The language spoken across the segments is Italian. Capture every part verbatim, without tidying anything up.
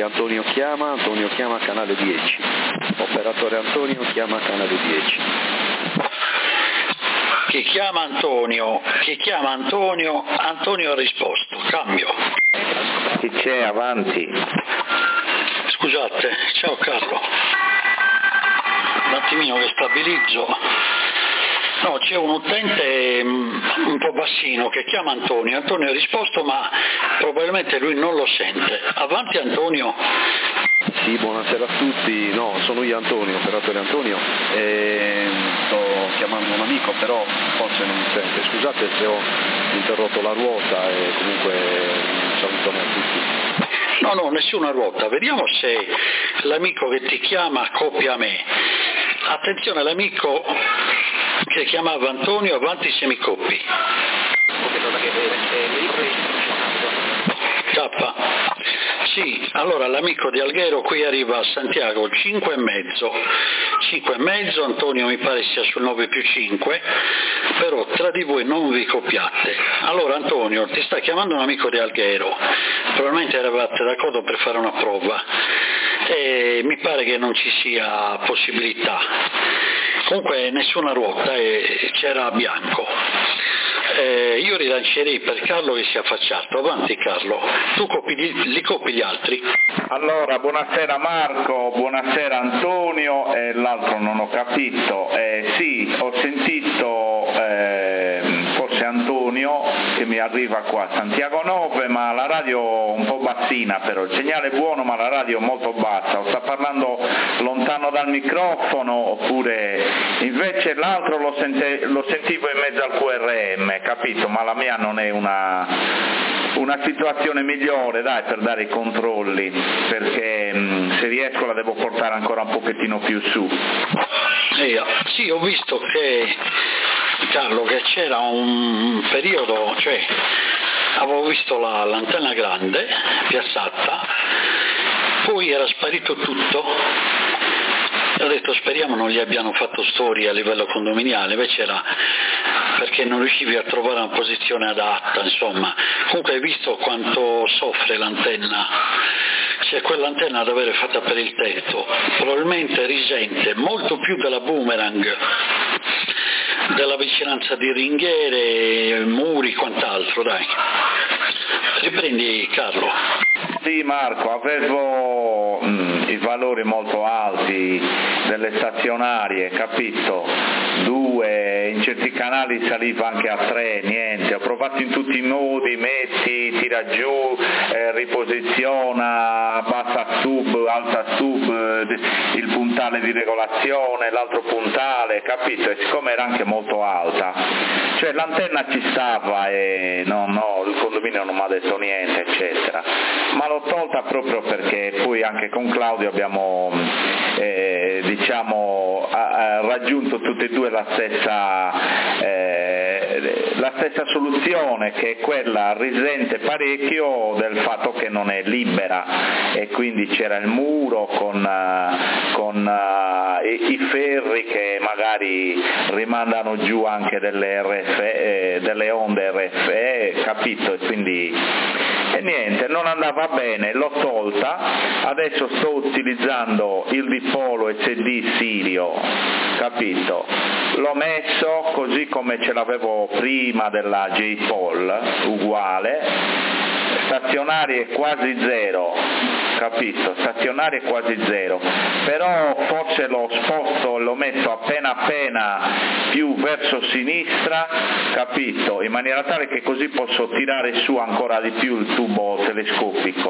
Antonio chiama, Antonio chiama canale dieci. Operatore Antonio chiama canale dieci. Chi chiama Antonio, chi chiama Antonio, Antonio ha risposto, cambio. Chi c'è, avanti? Scusate, ciao Carlo. Un attimino che stabilizzo. No, c'è un utente un po' bassino che chiama Antonio, Antonio ha risposto ma probabilmente lui non lo sente. Avanti Antonio. Sì, buonasera a tutti, no, sono io Antonio, operatore Antonio, e sto chiamando un amico però forse non mi sente, scusate se ho interrotto la ruota e comunque un salutone a tutti. No, no, nessuna ruota, vediamo se l'amico che ti chiama copia a me. Attenzione, l'amico che chiamava Antonio, avanti se mi copi. K. Sì, allora l'amico di Alghero qui arriva a Santiago cinque e mezzo, cinque e mezzo, Antonio mi pare sia sul nove più cinque, però tra di voi non vi copiate. Allora Antonio, ti sta chiamando un amico di Alghero, probabilmente eravate d'accordo per fare una prova e mi pare che non ci sia possibilità. Comunque nessuna ruota e c'era bianco. Eh, io rilancerei per Carlo che si è affacciato. Avanti Carlo, tu copi, li copi gli altri? Allora, buonasera Marco, buonasera Antonio, e l'altro non ho capito. Eh, sì, ho sentito eh, forse Antonio che mi arriva qua a Santiago nove, ma la radio un po' bassina però, il segnale è buono ma la radio molto bassa, o sta parlando lontano dal microfono oppure invece l'altro lo, sente, lo sentivo in mezzo al Q R M, capito? Ma la mia non è una, una situazione migliore, dai, per dare i controlli, perché mh, se riesco la devo portare ancora un pochettino più su. Eh, sì, ho visto che Carlo che c'era un periodo, cioè avevo visto la, l'antenna grande piazzata, poi era sparito tutto. Ho detto speriamo non gli abbiano fatto storie a livello condominiale, invece era perché non riuscivi a trovare una posizione adatta, insomma. Comunque hai visto quanto soffre l'antenna, cioè quell'antenna da avere fatta per il tetto, probabilmente risente molto più della boomerang, della vicinanza di ringhiere, muri, quant'altro, dai. Riprendi Carlo. Sì Marco, avevo mh, i valori molto alti delle stazionarie, capito? Due, in certi canali saliva anche a tre, niente, ho provato in tutti i modi, metti, tira giù, eh, riposiziona, bassa sub, alta sub, eh, il puntale di regolazione, l'altro puntale, capito? E siccome era anche molto alta, cioè l'antenna ci stava e no, no, il condominio non mi ha detto niente, eccetera. Ma l'ho tolta proprio perché poi anche con Claudio abbiamo eh, diciamo a, a raggiunto tutti e due la stessa eh, la stessa soluzione, che è quella risente parecchio del fatto che non è libera e quindi c'era il muro con, uh, con uh, i, i ferri che magari rimandano giù anche delle, R F, eh, delle onde R F E, capito? E quindi e niente, non andava bene, l'ho tolta, adesso sto utilizzando il dipolo S D Sirio, capito? L'ho messo così come ce l'avevo prima della J-Pol, uguale, stazionarie quasi zero, capito? Stazionarie quasi zero, però forse lo sposto, l'ho messo appena appena più verso sinistra, capito? In maniera tale che così posso tirare su ancora di più il tubo telescopico.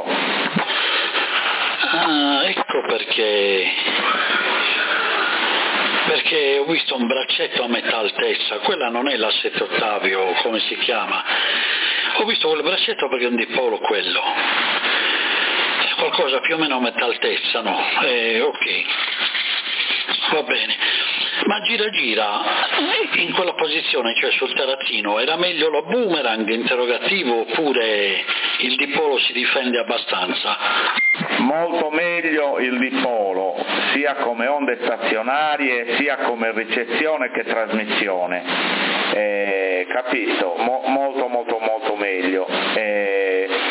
Ah, ecco perché perché ho visto un braccetto a metà altezza, quella non è la sette Ottavio, come si chiama, ho visto quel braccetto perché è un dipolo quello, qualcosa più o meno a metà altezza, no? Eh, ok, va bene. Ma gira gira, in quella posizione, cioè sul terrazzino, era meglio la boomerang interrogativo oppure il dipolo si difende abbastanza? Molto meglio il dipolo, sia come onde stazionarie, sia come ricezione che trasmissione, eh, capito? Mo- molto molto molto meglio. Eh,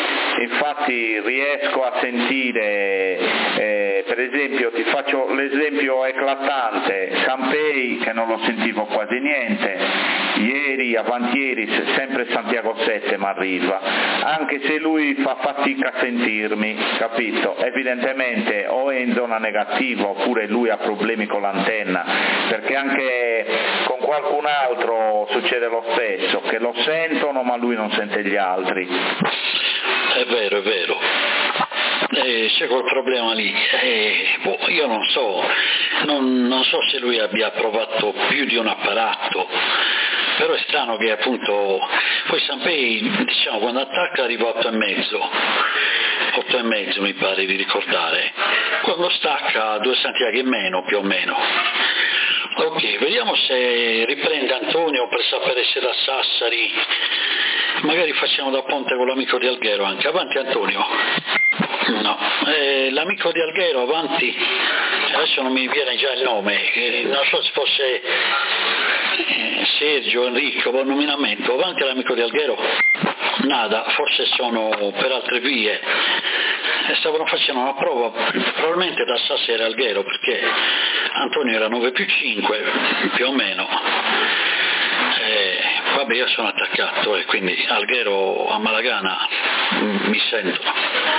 infatti riesco a sentire, eh, per esempio ti faccio l'esempio eclatante, Sampei che non lo sentivo quasi niente, ieri, avantieri, sempre Santiago sette mi arriva, anche se lui fa fatica a sentirmi, capito? Evidentemente o è in zona negativa oppure lui ha problemi con l'antenna, perché anche con qualcun altro succede lo stesso, che lo sentono ma lui non sente gli altri. È vero, è vero. Eh, c'è quel problema lì, eh, boh, io non so, non, non so se lui abbia provato più di un apparato, però è strano che appunto, poi Sampei diciamo quando attacca arriva a otto e mezzo, otto e mezzo mi pare di ricordare, quando stacca due Santiago e meno più o meno. Ok, vediamo se riprende Antonio per sapere se da Sassari, magari facciamo da ponte con l'amico di Alghero anche. Avanti Antonio. No, eh, l'amico di Alghero, avanti, adesso non mi viene già il nome, eh, non so se fosse eh, Sergio, Enrico, buon nominamento, avanti l'amico di Alghero, nada, forse sono per altre vie, e stavano facendo una prova probabilmente da Sassari a Alghero, perché Antonio era nove più cinque, più o meno. Eh, vabbè, io sono attaccato e quindi Alghero a Malagana m- mi sentono.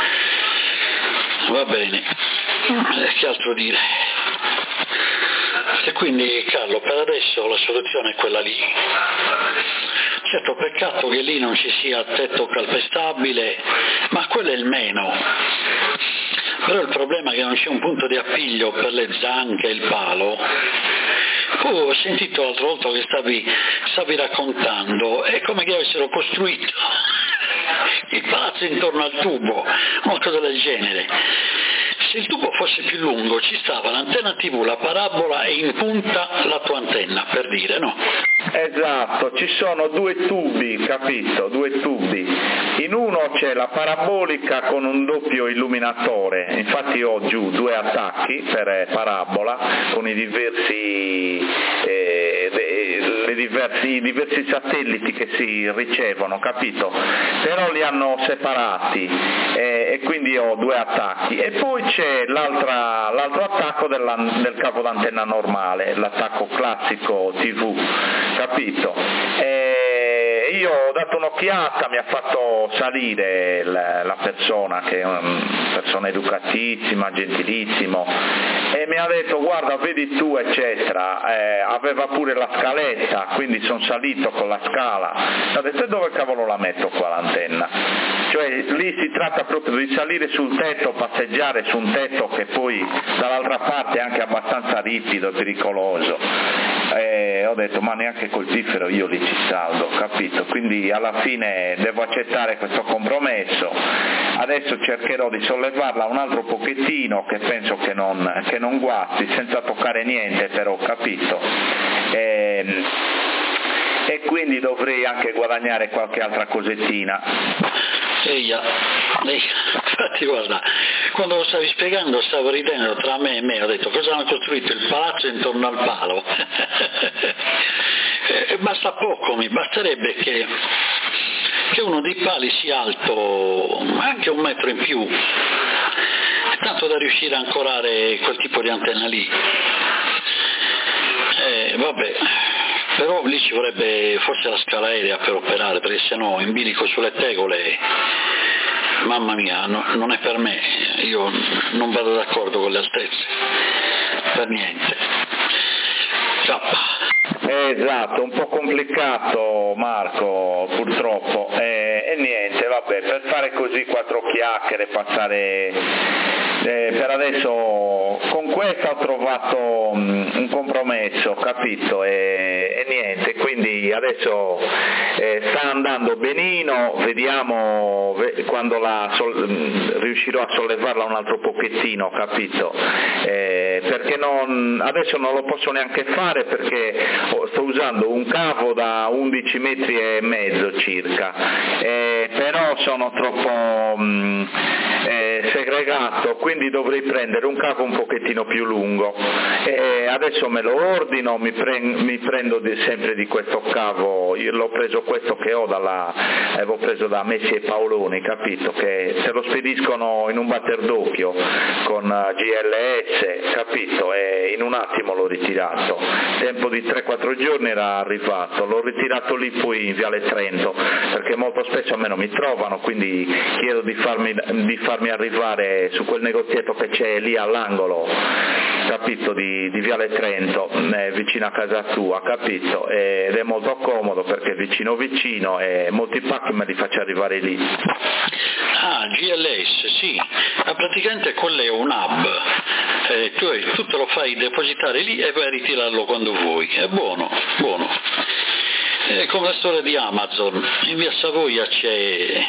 Va bene, che altro dire? E quindi Carlo, per adesso la soluzione è quella lì. Certo, peccato che lì non ci sia tetto calpestabile, ma quello è il meno. Però il problema è che non c'è un punto di appiglio per le zanche e il palo. Oh, ho sentito l'altra volta che stavi, stavi raccontando, è come che avessero costruito il palazzo intorno al tubo, una cosa del genere. Se il tubo fosse più lungo ci stava l'antenna tivù, la parabola e in punta la tua antenna, per dire, no? Esatto, ci sono due tubi, capito? Due tubi. In uno c'è la parabolica con un doppio illuminatore, infatti ho giù due attacchi per parabola con i diversi, eh, le diversi, i diversi satelliti che si ricevono, capito? Però li hanno separati eh, e quindi ho due attacchi. E poi c'è l'altra, l'altro attacco della, del cavo d'antenna normale, l'attacco classico tivù, capito? E io ho dato un'occhiata, mi ha fatto salire la, la persona, che è una persona educatissima, gentilissimo, e mi ha detto guarda vedi tu eccetera, eh, aveva pure la scaletta, quindi sono salito con la scala, mi ha detto e dove cavolo la metto qua l'antenna? Cioè lì si tratta proprio di salire sul tetto, passeggiare su un tetto che poi dall'altra parte è anche abbastanza ripido e pericoloso. E ho detto ma neanche col piffero io lì ci salgo, capito? Quindi alla fine devo accettare questo compromesso, adesso cercherò di sollevarla un altro pochettino che penso che non, che non guasti, senza toccare niente però, capito? E, e quindi dovrei anche guadagnare qualche altra cosettina. Eia, eia, infatti guarda, quando lo stavi spiegando stavo ridendo tra me e me, ho detto cosa hanno costruito il palazzo intorno al palo? E basta poco, mi basterebbe che, che uno dei pali sia alto anche un metro in più, tanto da riuscire a ancorare quel tipo di antenna lì. Eh, vabbè, però lì ci vorrebbe forse la scala aerea per operare, perché sennò in bilico sulle tegole, mamma mia, no, non è per me, io non vado d'accordo con le altezze, per niente. Zappa. Esatto, un po' complicato Marco purtroppo, e, e niente, vabbè, per fare così quattro chiacchiere, passare, eh, per adesso con questa ho trovato um, un compromesso, capito, e, e niente, quindi adesso eh, sta andando benino, vediamo ve- quando la sol- riuscirò a sollevarla un altro pochettino, capito, eh, perché non, adesso non lo posso neanche fare perché sto usando un cavo da undici metri e mezzo circa, eh, però sono troppo mh, eh, segre- regatto, quindi dovrei prendere un cavo un pochettino più lungo. E adesso me lo ordino, mi, pre- mi prendo di, sempre di questo cavo, io l'ho preso questo che ho dalla, avevo preso da Messi e Paoloni, capito? Che se lo spediscono in un batter doppio con G L S, capito? E in un attimo l'ho ritirato, tempo di tre quattro giorni era arrivato, l'ho ritirato lì poi in Viale Trento, perché molto spesso a me non mi trovano, quindi chiedo di farmi, di farmi arrivare su quel negozietto che c'è lì all'angolo, capito, di, di Viale Trento, eh, vicino a casa tua, capito? Ed è molto comodo perché è vicino vicino e molti pacchi me li faccio arrivare lì. Ah, G L S, sì, ma praticamente quello è un hub, eh, tu, tu te lo fai depositare lì e vai a ritirarlo quando vuoi, è buono, buono. È come la storia di Amazon, in via Savoia c'è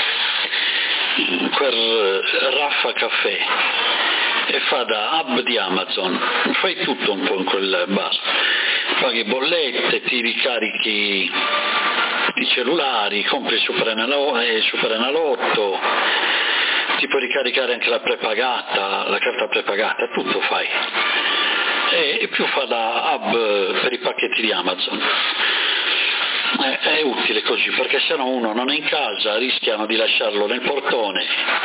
quel Raffa Caffè e fa da hub di Amazon, fai tutto un po' in quel bar, paghi bollette, ti ricarichi i cellulari, compri il Superenalotto, ti puoi ricaricare anche la prepagata, la carta prepagata, tutto fai. E, e più fa da hub per i pacchetti di Amazon. È, è utile così, perché se no uno non è in casa, rischiano di lasciarlo nel portone,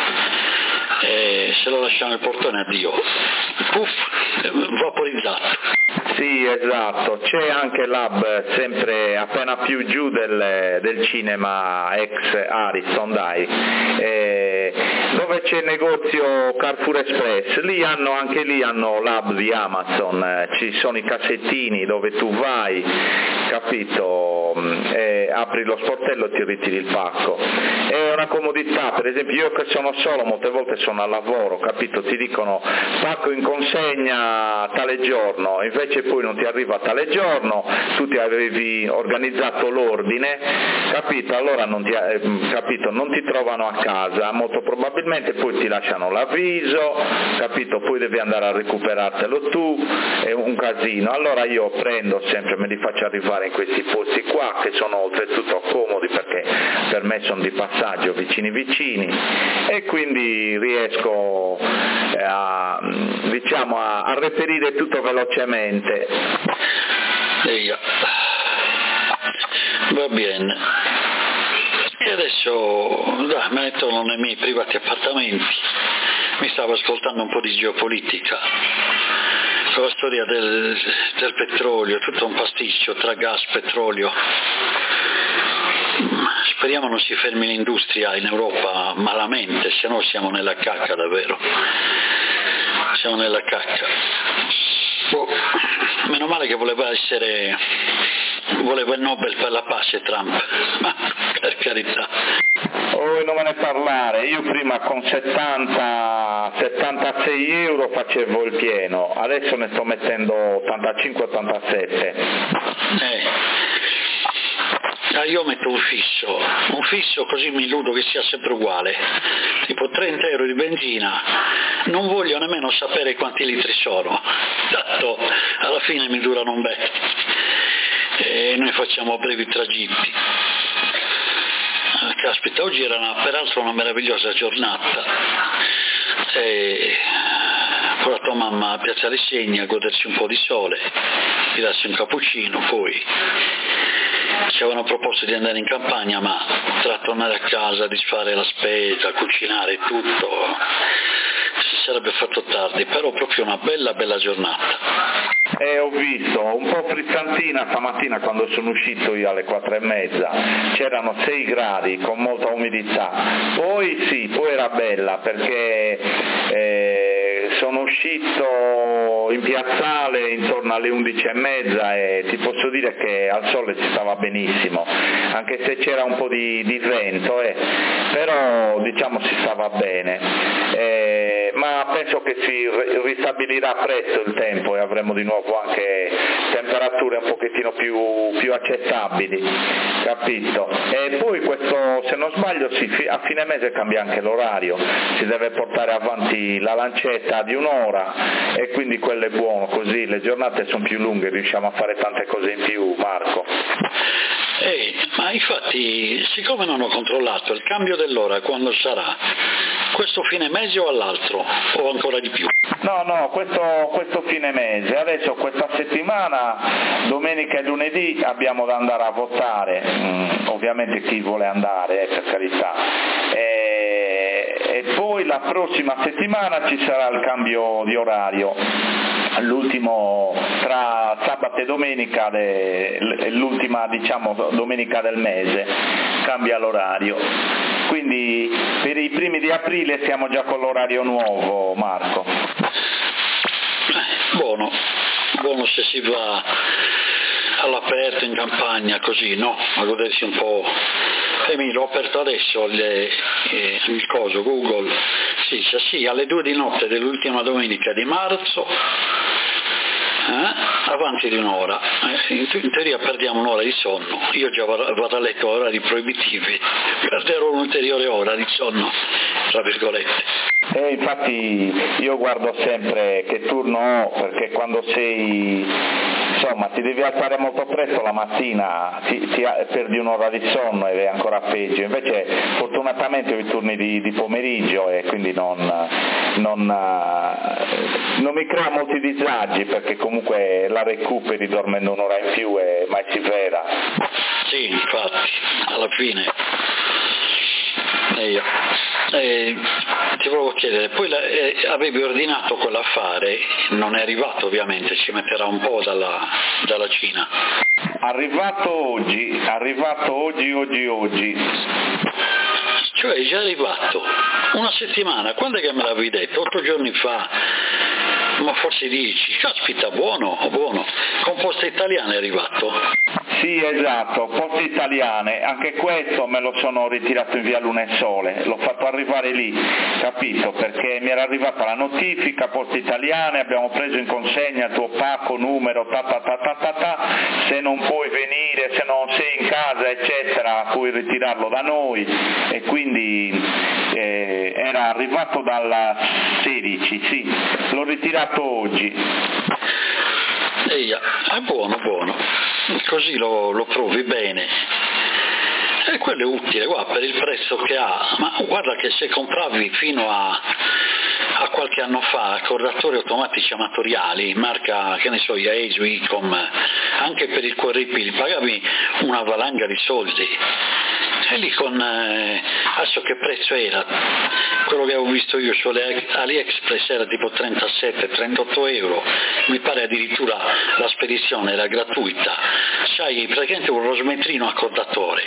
e se lo lasciamo nel portone addio, puff, vaporizzato. Sì, esatto, c'è anche l'hub sempre appena più giù del, del cinema ex Ariston, dai, eh, dove c'è il negozio Carrefour Express, lì hanno, anche lì hanno l'hub di Amazon, eh, ci sono i cassettini dove tu vai, capito, eh, apri lo sportello e ti ritiri il pacco, è una comodità. Per esempio io che sono solo, molte volte sono al lavoro, capito, ti dicono pacco in consegna tale giorno, invece poi non ti arriva tale giorno, tu ti avevi organizzato l'ordine, capito, allora non ti, eh, capito, non ti trovano a casa, molto probabilmente poi ti lasciano l'avviso, capito, poi devi andare a recuperartelo tu, è un casino. Allora io prendo sempre, me li faccio arrivare in questi posti qua che sono oltretutto comodi perché per me sono di passaggio vicini vicini e quindi riesco a, diciamo, a, a reperire tutto velocemente. Eia. Va bene. E adesso dai, me ne torno nei miei privati appartamenti. Mi stavo ascoltando un po' di geopolitica, con la storia del, del petrolio, tutto un pasticcio tra gas, petrolio. Speriamo non si fermi l'industria in Europa malamente, se no siamo nella cacca davvero. Siamo nella cacca. Oh, meno male che voleva essere, voleva il Nobel per la pace Trump, ma per carità. Oh, non me ne parlare, io prima con settanta settantasei euro facevo il pieno, adesso ne sto mettendo ottantacinque ottantasette. Eh. Ah, io metto un fisso, un fisso così mi illudo che sia sempre uguale, tipo trenta euro di benzina, non voglio nemmeno sapere quanti litri sono, tanto alla fine mi durano un bel, e noi facciamo brevi tragitti. Caspita, oggi era una, peraltro una meravigliosa giornata, e con la tua mamma a Piazza Lesegna a godersi un po' di sole, tirarsi un cappuccino, poi ci avevano proposto di andare in campagna, ma tra tornare a casa, disfare la spesa, cucinare tutto, si sarebbe fatto tardi, però proprio una bella bella giornata. Eh, ho visto, un po' frizzantina stamattina quando sono uscito io alle quattro e mezza, c'erano sei gradi con molta umidità, poi sì, poi era bella perché eh, sono uscito in piazzale intorno alle undici e mezza e ti posso dire che al sole si stava benissimo, anche se c'era un po' di, di vento, eh, però diciamo si stava bene, eh, ma penso che si ristabilirà presto il tempo e avremo di nuovo anche temperature un pochettino più, più accettabili, capito? E poi questo, se non sbaglio, si, a fine mese cambia anche l'orario, si deve portare avanti la lancetta di un'ora e quindi quello è buono, così le giornate sono più lunghe, riusciamo a fare tante cose in più, Marco. Eh, ma infatti, siccome non ho controllato il cambio dell'ora quando sarà, questo fine mese o all'altro, o ancora di più? No, no, questo, questo fine mese, adesso questa settimana, domenica e lunedì abbiamo da andare a votare, mm, ovviamente chi vuole andare, eh, per carità, e, e poi la prossima settimana ci sarà il cambio di orario, l'ultimo tra sabato e domenica, le, l'ultima diciamo domenica del mese, cambia l'orario, quindi per i primi di aprile siamo già con l'orario nuovo, Marco. Buono, buono se si va all'aperto in campagna così, no? A godersi un po'. E mi l'ho aperto adesso le, eh, il coso Google, sì, sì, sì, alle due di notte dell'ultima domenica di marzo, eh, avanti di un'ora, eh, in, in teoria perdiamo un'ora di sonno, io già vado a letto a orari proibitivi, perderò un'ulteriore ora di sonno, tra virgolette. E infatti io guardo sempre che turno ho, perché quando sei, insomma, ti devi alzare molto presto la mattina, ti, ti, perdi un'ora di sonno ed è ancora peggio, invece fortunatamente ho i turni di, di pomeriggio e quindi non, non, non mi crea molti disagi, perché comunque la recuperi dormendo un'ora in più e mai si veda. Sì, infatti, alla fine. E io. Eh, ti volevo chiedere, poi la, eh, avevi ordinato quell'affare, non è arrivato ovviamente, ci metterà un po' dalla, dalla Cina. Arrivato oggi, arrivato oggi, oggi, oggi. Cioè è già arrivato, una settimana, quando è che me l'avevi detto? Otto giorni fa, ma forse dieci, caspita, buono, buono, con Poste Italiane è arrivato? Sì, esatto, Poste Italiane, anche questo me lo sono ritirato in via Lunesole, l'ho fatto arrivare lì, capito, perché mi era arrivata la notifica, Poste Italiane, abbiamo preso in consegna il tuo pacco, numero, ta ta ta ta ta ta, se non puoi venire, se non sei in casa, eccetera, puoi ritirarlo da noi, e quindi eh, era arrivato dalla sedici, sì, l'ho ritirato oggi. Eia, è buono, buono, così lo, lo provi bene. E quello è utile, guarda, per il prezzo che ha, ma guarda che se compravi fino a, a qualche anno fa accordatori automatici amatoriali, marca, che ne so, Yaesu, Icom, anche per il Corripil, pagavi una valanga di soldi. E lì con, eh, adesso che prezzo era? Quello che avevo visto io su AliExpress era tipo trentasette trentotto euro, mi pare addirittura la spedizione era gratuita, sai, praticamente un rosmetrino accordatore.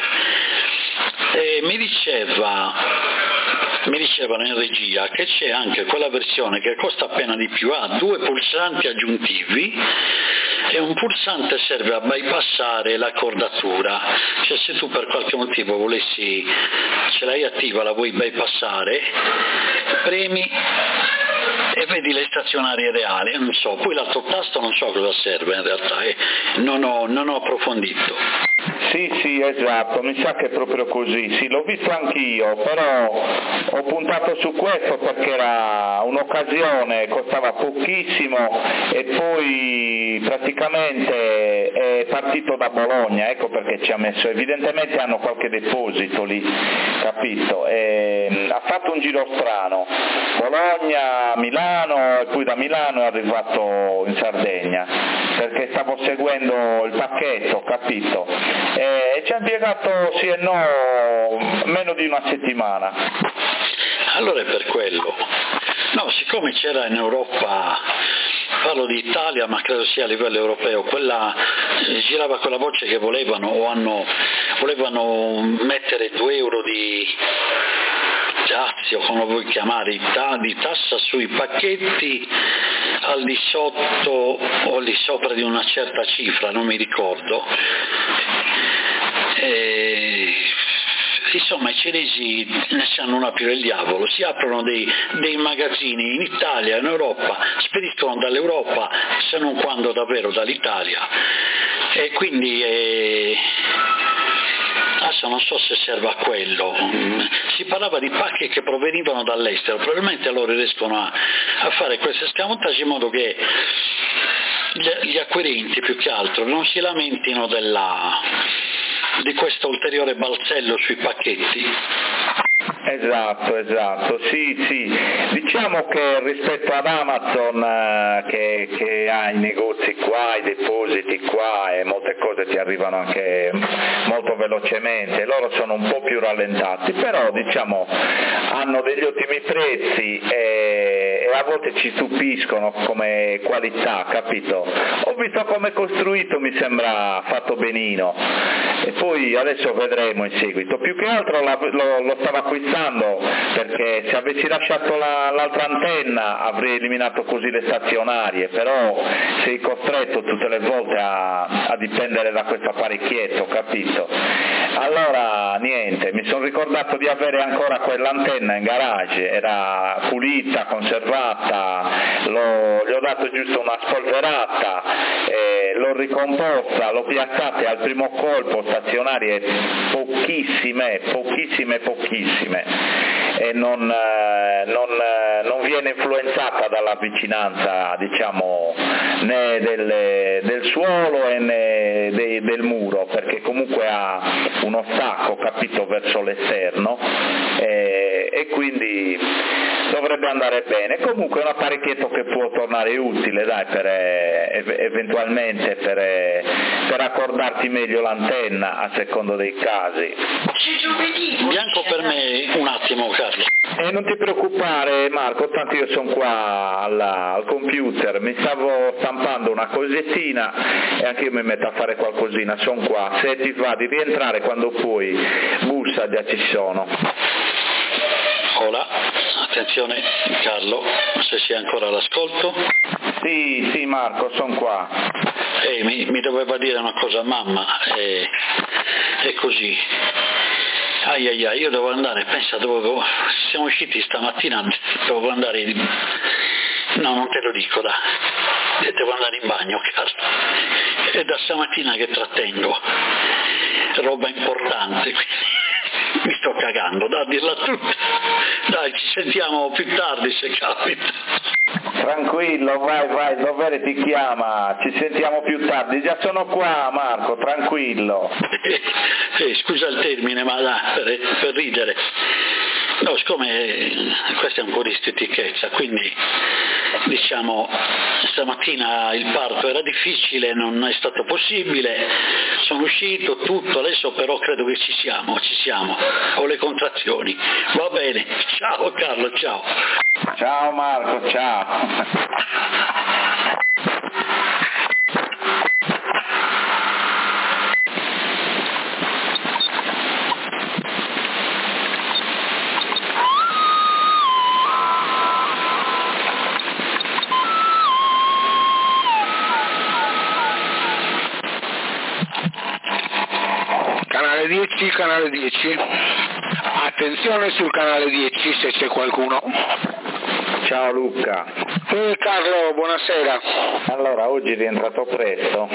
E mi diceva, mi dicevano in regia che c'è anche quella versione che costa appena di più, ha due pulsanti aggiuntivi e un pulsante serve a bypassare l'accordatura, cioè se tu per qualche motivo volessi, ce l'hai attiva, la vuoi bypassare, premi e vedi le stazionarie reali, non so, poi l'altro tasto non so cosa serve in realtà, eh. non, ho, non ho approfondito. Sì, sì, esatto, mi sa che è proprio così, sì, l'ho visto anch'io, però ho puntato su questo perché era un'occasione, costava pochissimo e poi praticamente è partito da Bologna, ecco perché ci ha messo, evidentemente hanno qualche deposito lì, capito, e ha fatto un giro strano, Bologna, Milano e poi da Milano è arrivato in Sardegna, perché stavo seguendo il pacchetto, capito? E ci ha impiegato sì e no meno di una settimana. Allora è per quello. No, siccome c'era in Europa, parlo di Italia ma credo sia a livello europeo, quella girava quella voce che volevano o hanno volevano mettere due euro di dazio, come lo vuoi chiamare, di tassa sui pacchetti al di sotto o al di sopra di una certa cifra, non mi ricordo. E, insomma, i cinesi ne sanno una più del diavolo, si aprono dei, dei magazzini in Italia, in Europa, spediscono dall'Europa se non quando davvero dall'Italia, e quindi eh, adesso non so se serve a quello. Si parlava di pacchi che provenivano dall'estero, probabilmente loro riescono a, a fare questo escamotage in modo che gli, gli acquirenti più che altro non si lamentino della di questo ulteriore balzello sui pacchetti. Esatto, esatto, sì, sì, diciamo che rispetto ad Amazon eh, che, che ha i negozi qua, i depositi qua e molte cose ti arrivano anche molto velocemente, loro sono un po' più rallentati, però diciamo hanno degli ottimi prezzi e, e a volte ci stupiscono come qualità, capito? Ho visto come è costruito, mi sembra fatto benino e poi adesso vedremo in seguito, più che altro la, lo, lo stavo acquistando perché se avessi lasciato la, l'altra antenna avrei eliminato così le stazionarie, però sei costretto tutte le volte a, a dipendere da questo apparecchietto, capito? Allora niente, mi sono ricordato di avere ancora quell'antenna in garage, era pulita, conservata, l'ho, gli ho dato giusto una spolverata, eh, l'ho ricomposta, l'ho piazzata al primo colpo, stazionarie pochissime, pochissime, pochissime e non, eh, non, eh, non viene influenzata dalla vicinanza diciamo né del, del suolo e né de, del muro, perché comunque ha uno stacco, capito, verso l'esterno e, e quindi dovrebbe andare bene. Comunque è un apparecchietto che può tornare utile, dai, per, eh, eventualmente per, eh, per accordarti meglio l'antenna a secondo dei casi. Bianco per me un attimo, Carlo. E non ti preoccupare Marco, tanto io sono qua alla, al computer, mi stavo stampando una cosettina e anche io mi metto a fare qualcosina, sono qua, se ti va di rientrare quando puoi, bussa, già ci sono. Ora, attenzione Carlo, se sei ancora all'ascolto. Sì, sì Marco, sono qua. Eh, mi, mi doveva dire una cosa mamma, e eh, così. Ai ai ai, io devo andare, pensa, dovevo, siamo usciti stamattina, dovevo andare, di... no non te lo dico, dai, devo andare in bagno, Carlo, è da stamattina che trattengo, roba importante, mi sto cagando, da dirla tutta, dai ci sentiamo più tardi se capita. Tranquillo, vai, vai, il dovere ti chiama, ci sentiamo più tardi, già sono qua Marco, tranquillo. Eh, eh, scusa il termine, ma dai, per, per ridere. No, siccome questa è un po' di stitichezza, quindi diciamo stamattina il parto era difficile, non è stato possibile, sono uscito, tutto, adesso però credo che ci siamo, ci siamo, ho le contrazioni, va bene, ciao Carlo, ciao. Ciao Marco, ciao. Canale dieci, canale dieci, attenzione sul canale dieci se c'è qualcuno. Ciao Luca. Ehi Carlo, buonasera. Allora, oggi è rientrato presto?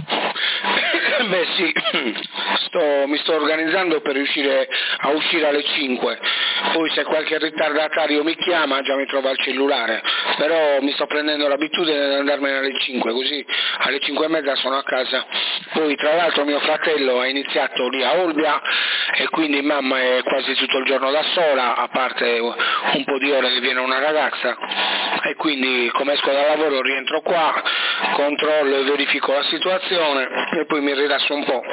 Beh sì, sto, mi sto organizzando per riuscire a uscire alle cinque, poi se qualche ritardatario mi chiama già mi trova al cellulare, però mi sto prendendo l'abitudine di andarmene alle cinque, così alle cinque e mezza sono a casa. Poi tra l'altro mio fratello ha iniziato lì a Olbia e quindi mamma è quasi tutto il giorno da sola, a parte un po' di ore che viene una ragazza, e quindi come esco dal lavoro rientro qua, controllo e verifico la situazione e poi mi rilasso un po'.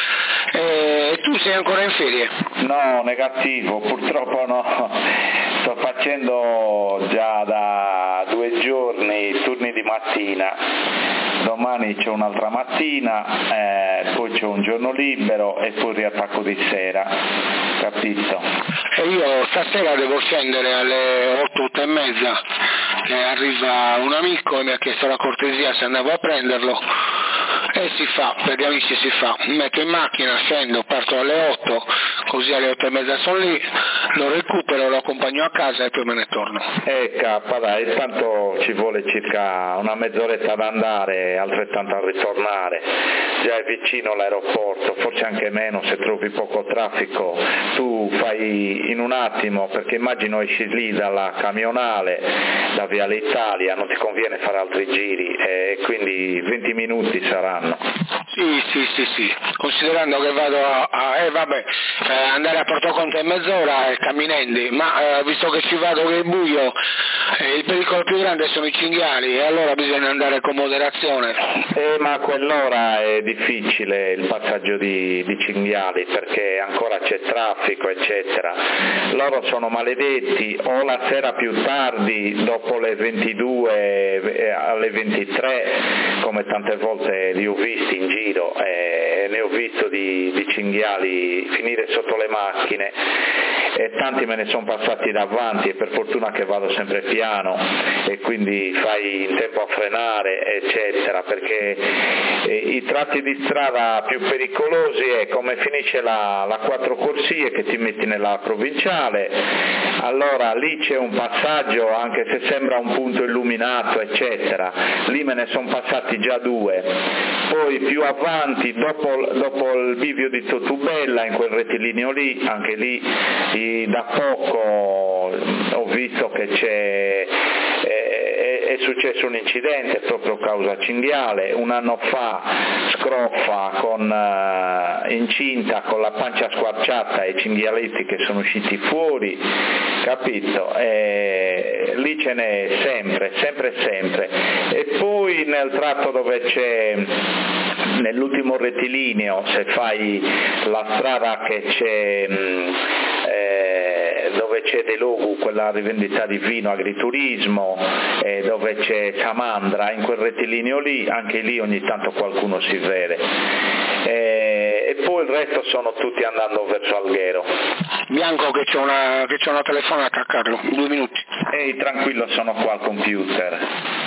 E tu sei ancora in ferie? No, negativo, purtroppo no, sto facendo già da due giorni turni di mattina, domani c'è un'altra mattina, eh, poi c'è un giorno libero e poi riattacco di sera, capito? E io stasera devo scendere alle otto, otto e mezza, che arriva un amico e mi ha chiesto la cortesia se andavo a prenderlo. E si fa, per gli amici si fa, mi metto in macchina, scendo, parto alle otto, così alle otto e mezza sono lì, lo recupero, lo accompagno a casa e poi me ne torno. Eh cappa dai, tanto ci vuole circa una mezz'oretta ad andare, altrettanto a ritornare, già è vicino l'aeroporto, forse anche meno se trovi poco traffico, tu fai in un attimo, perché immagino esci lì dalla camionale, da Viale Italia, non ti conviene fare altri giri, e quindi venti minuti saranno. Sì, sì, sì, sì, considerando che vado a, a eh, vabbè, eh, andare a Porto Conte è mezz'ora e camminando, ma eh, visto che ci vado che è buio, eh, il pericolo più grande sono i cinghiali e allora bisogna andare con moderazione. Eh, ma a quell'ora è difficile il passaggio di, di cinghiali perché ancora c'è traffico eccetera, loro sono maledetti o la sera più tardi dopo le ventidue alle ventitré come tante volte li ho visti in giro e ne ho visto di, di cinghiali finire sotto le macchine e tanti me ne sono passati davanti e per fortuna che vado sempre piano e quindi fai in tempo a frenare eccetera perché eh, i tratti di strada più pericolosi è come finisce la, la quattro corsie che ti metti nella provinciale, allora lì c'è un passaggio anche se sembra un punto illuminato eccetera, lì me ne sono passati già due, poi più avanti dopo, dopo il bivio di Totubella in quel rettilineo lì, anche lì da poco ho visto che c'è, è, è successo un incidente proprio causa cinghiale, un anno fa Scroffa con, uh, incinta con la pancia squarciata e i cinghialetti che sono usciti fuori, capito? E lì ce n'è sempre, sempre, sempre. E poi nel tratto dove c'è nell'ultimo rettilineo, se fai la strada che c'è mh, eh, dove c'è De Logu, quella rivendita di vino, agriturismo, eh, dove c'è Samandra, in quel rettilineo lì, anche lì ogni tanto qualcuno si vede. Eh, e poi il resto sono tutti andando verso Alghero. Bianco che c'è una, che c'è una telefonata a Carlo, due minuti. Ehi, tranquillo, sono qua al computer.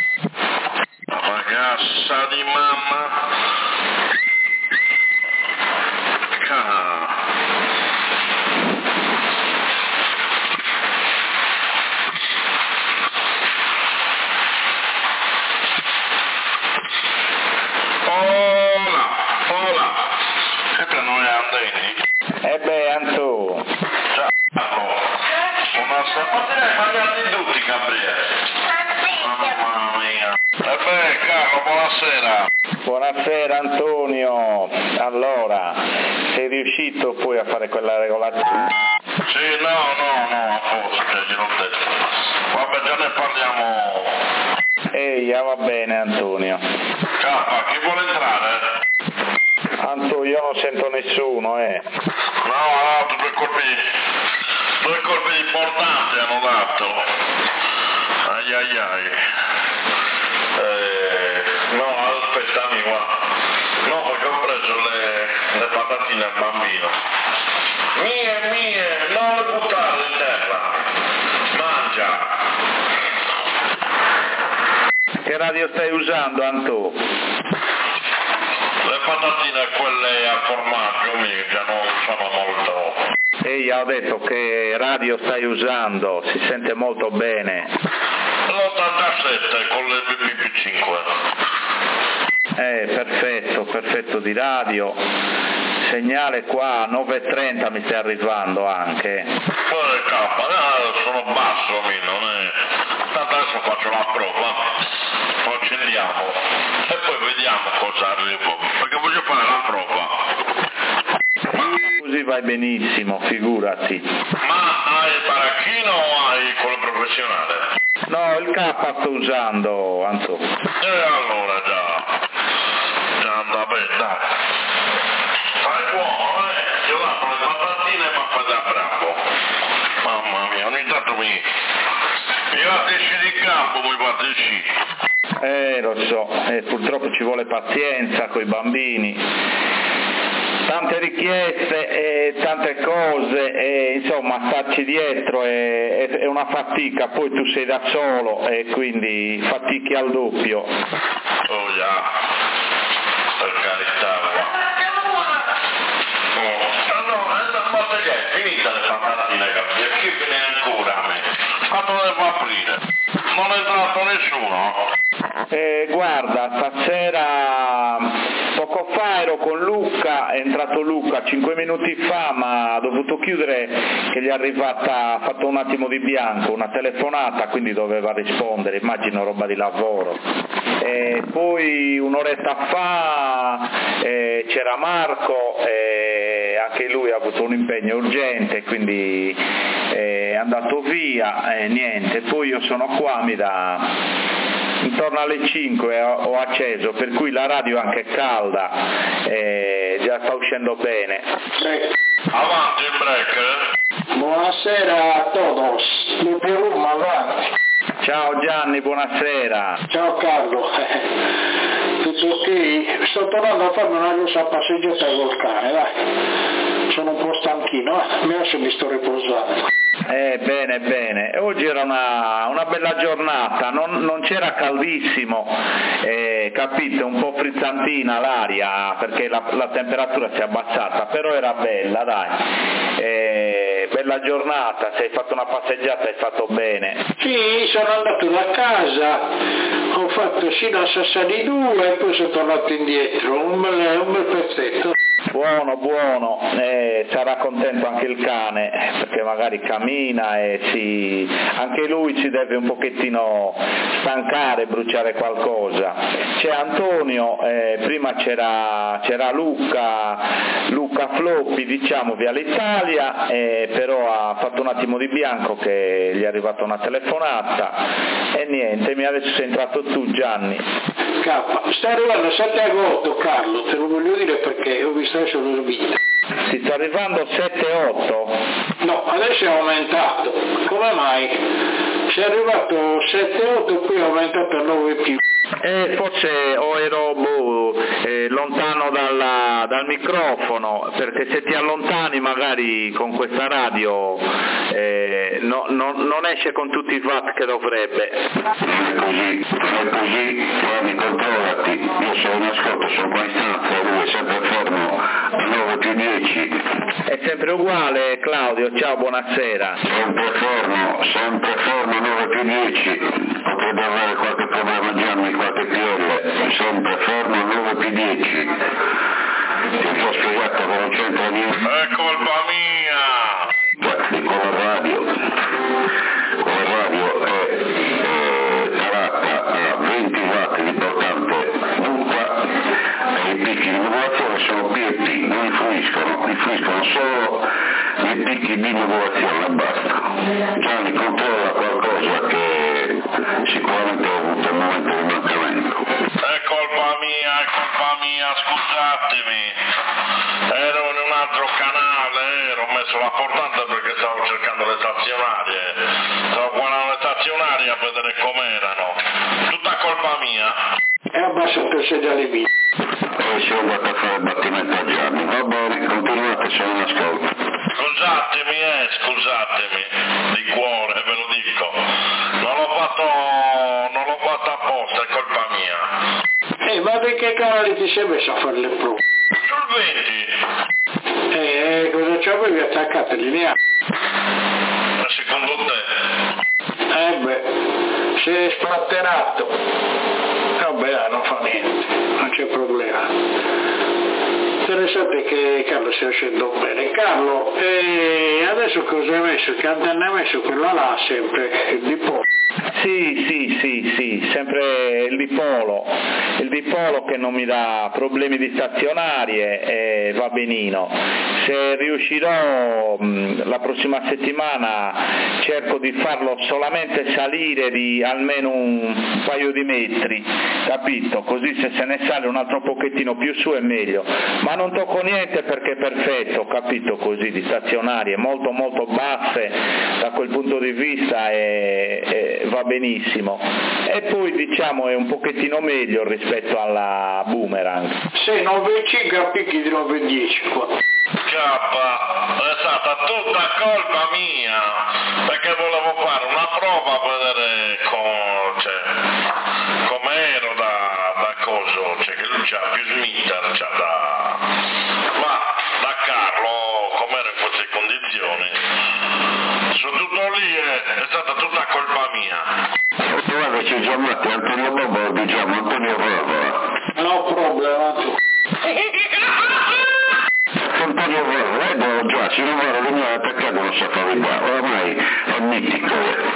Ragazza di mamma. E beh, Antù. Ciao. Buonasera. Ma te ne hai mangiati tutti, Gabriele? Mamma mia. E beh, Carlo, buonasera. Buonasera Antonio. Allora, sei riuscito poi a fare quella regolazione? Sì, no, no, no, a posto, cioè, gliel'ho detto. Vabbè, già ne parliamo. Ehi, va bene Antonio. Ciao, chi vuole entrare? Anto, io non sento nessuno, eh. No, ha dato due colpi, due colpi importanti hanno dato. Ai ai ai. Eh, no, aspettami qua. No, perché ho preso le, le patatine al bambino. Mie, mie, non le buttare in terra. Mangia. Che radio stai usando, Anto? Le patatine quelle a formaggio mica non sono molto. Ehi, ho detto che radio stai usando, si sente molto bene. L'ottantasette con le B B cinque. Eh, perfetto, perfetto di radio. Segnale qua a nove e trenta mi stai arrivando anche. Poi K, eh, sono basso, mi non è. Tanto adesso faccio la prova, lo accendiamo e poi vediamo cosa arrivo, perché voglio fare la prova. Ma... Così vai benissimo, figurati. Ma hai il baracchino o hai quello professionale? No, il K sto usando, Anto. E allora già, già anda bene, dai. Fai buono, eh? Io lascio le patatine ma fai da bravo. Mamma mia, ogni tanto mi... mi battesci di campo, mi battesci. Eh, lo so, eh, purtroppo ci vuole pazienza coi bambini. Tante richieste e tante cose e insomma starci dietro è, è una fatica, poi tu sei da solo e quindi fatichi al doppio. Oh yeah, per carità. Oh. No, ma perché è finita le patatine, capire? Chi viene ancora a me? Quando devo aprire? Non è entrato nessuno? Eh, guarda, stasera poco fa ero con Luca, è entrato Luca cinque minuti fa ma ha dovuto chiudere che gli è arrivata, ha fatto un attimo di bianco, una telefonata, quindi doveva rispondere, immagino roba di lavoro. E poi un'oretta fa eh, c'era Marco, eh, anche lui ha avuto un impegno urgente, quindi è andato via e niente, poi io sono qua, mi dà intorno alle cinque ho, ho acceso, per cui la radio anche è calda, eh, già sta uscendo bene. Avanti il break. Buonasera a todos, mi Roma, avanti. Ciao Gianni, buonasera. Ciao Carlo, tutto ok? Sto tornando a farmi una grossa passeggiata col cane, dai. Sono un po' stanchino, eh? Adesso mi sto riposando. Eh, bene, bene. Oggi era una, una bella giornata, non, non c'era caldissimo, eh, capite, un po' frizzantina l'aria perché la, la temperatura si è abbassata, però era bella, dai. Eh, bella giornata, se hai fatto una passeggiata hai fatto bene. Sì, sono andato da casa, ho fatto sino a Sassari due e poi sono tornato indietro, un bel, un bel pezzetto. Buono, buono, eh, sarà contento anche il cane perché magari cammina e si, anche lui ci deve un pochettino stancare, bruciare qualcosa. C'è Antonio, eh, prima c'era, c'era Luca, Luca Floppi, diciamo via l'Italia, eh, però ha fatto un attimo di bianco che gli è arrivata una telefonata e niente, mi adesso sei entrato tu Gianni. K, sta arrivando sette agosto Carlo, te lo voglio dire perché ho visto adesso lo svita. Ti sta arrivando sette otto? No, adesso è aumentato. Come mai? Si è arrivato sette otto e poi è aumentato a nove più. Eh, forse o ero boh, eh, lontano dalla, dal microfono, perché se ti allontani magari con questa radio eh, no, no, non esce con tutti i watt che dovrebbe. Non è così, non è così, guardi, controllati, io sono in ascolto, sono qua in stanza, lui è sempre fermo a nove più dieci. È sempre uguale Claudio, ciao, buonasera. Sempre fermo, sempre fermo a nove più dieci, potrebbe avere qualche problema Gianni, qualche P L, sempre fermo a nove più dieci. Ti ho spiegato che non c'entra niente. È colpa mia! Guardi, con la radio, con la radio è eh, tarata a venti watt di portante mutua e i picchi di modulazione sono P e P, non influiscono, influiscono solo i picchi di modulazione e basta. Gianni controlla qualcosa che sicuramente ho avuto un momento di mancamento. È colpa mia, è colpa mia, scusatemi. Ero in un altro canale, ero messo la portante perché stavo cercando le stazionarie. Stavo guardando le stazionarie a vedere com'erano. Tutta colpa mia. E abbassato il sedale mio. E si è andato a fare il battimento a Gianni. Va bene, continuate, sono in ascolto. Scusatemi, eh, scusatemi, di cuore, ve lo dico. Non l'ho fatto, non l'ho fatto apposta, è colpa mia. Eh, ma perché canale ti sei messo a fare le prove? Sul venti. Eh, cosa c'avevi attaccato linea? Ma secondo te? Eh beh, si è splatterato. Vabbè, dai, non fa niente, non c'è problema. Interessante che Carlo stia uscendo bene. Carlo, eh, adesso cosa hai messo? Che antenna hai messo? Quella là sempre, il dipolo. Sì, sì, sì, sì, sempre il dipolo, il dipolo che non mi dà problemi di stazionarie e va benino. Se riuscirò mh, la prossima settimana cerco di farlo solamente salire di almeno un paio di metri, capito? Così se se ne sale un altro pochettino più su è meglio, ma non tocco niente perché è perfetto, capito? Così di stazionarie molto molto basse da quel punto di vista e, e va benissimo. E poi diciamo è un pochettino meglio rispetto alla Boomerang. Sì, nove cinque a picchi di nove dieci qua. Cappa, è stata tutta colpa mia, perché volevo fare una prova per vedere com, cioè, com'ero da, da coso, cioè che lui c'ha più smitter, c'ha da... ma da Carlo com'ero in queste condizioni. Su tutto lì è, è stata tutta colpa mia. Guarda, ci chiamate Antonio Bobo, diciamo Antonio Bobo. No problema tu. Antonio Bobo, vedo già, si non vuole venire attaccato non so fare qua, oramai è mitico.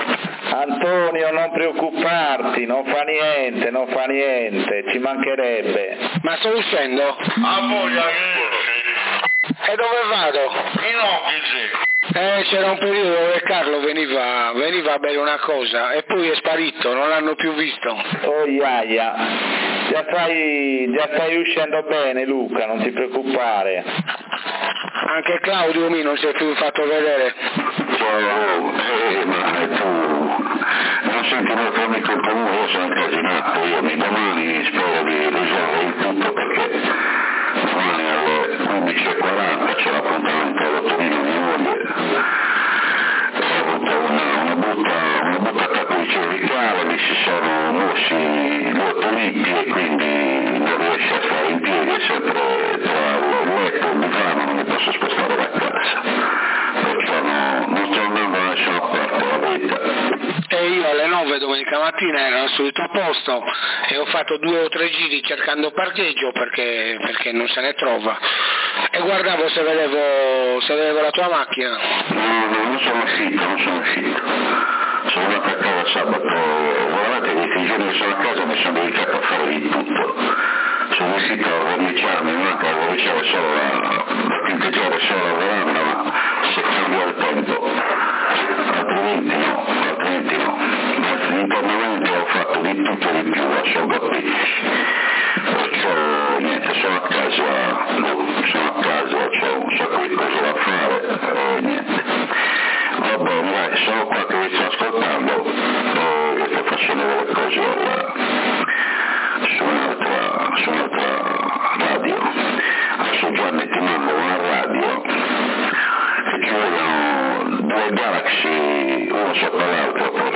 Antonio, non preoccuparti, non fa niente, non fa niente, ci mancherebbe. Ma sto uscendo? A voglia che E dove vado? in Obici. Eh, c'era un periodo dove Carlo veniva, veniva a bere una cosa e poi è sparito, non l'hanno più visto. Oh iaia, già stai, già stai uscendo bene Luca, non ti preoccupare. Anche Claudio mi non si è più fatto vedere. Ciao, eh, ma tu non senti il nostro amico il comune, io sono incasinato, io mi domani spero di risolvere il tutto perché domani alle undici e quaranta c'è l'appuntamento alla Torino di moglie. Ho avuto una, una brutta una brutta attacco cervicale, mi si sono mossi due polipi e quindi non riesce a stare in piedi, è sempre tra il letto e il divano, non mi posso spostare da casa, perciò no, non sto andando da nessuna parte, la verità. E io alle nove domenica mattina ero al solito posto e ho fatto due o tre giri cercando parcheggio perché, perché non se ne trova e guardavo se vedevo, se vedevo la tua macchina. No, no, non sono uscito, non sono uscito. Sono andato a casa sabato, guardate che i giorni che sono a casa mi sono dedicato a fare di tutto. Sono riuscito a organizzarmi, non a organizzare solo a, a pinteggiare solo la veranda, ma se cambia il tempo, altrimenti no, altrimenti no. Ma internamente ho fatto di tutto e di più, assolvo a pesci. Perciò niente, sono a casa, sono a casa, ho un sacco di cose da fare, e niente. Va bene, dai, sono qua che vi sto ascoltando e sto facendo delle cose alla, su un'altra, su un'altra radio. Adesso Gianni ti mando una radio che ci vogliono due Galaxy uno sopra l'altro per,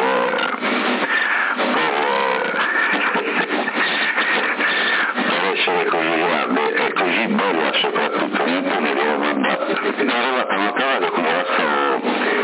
per, per essere così grande e così bella soprattutto, niente ne devo mandare. È arrivata una radio come la stavo,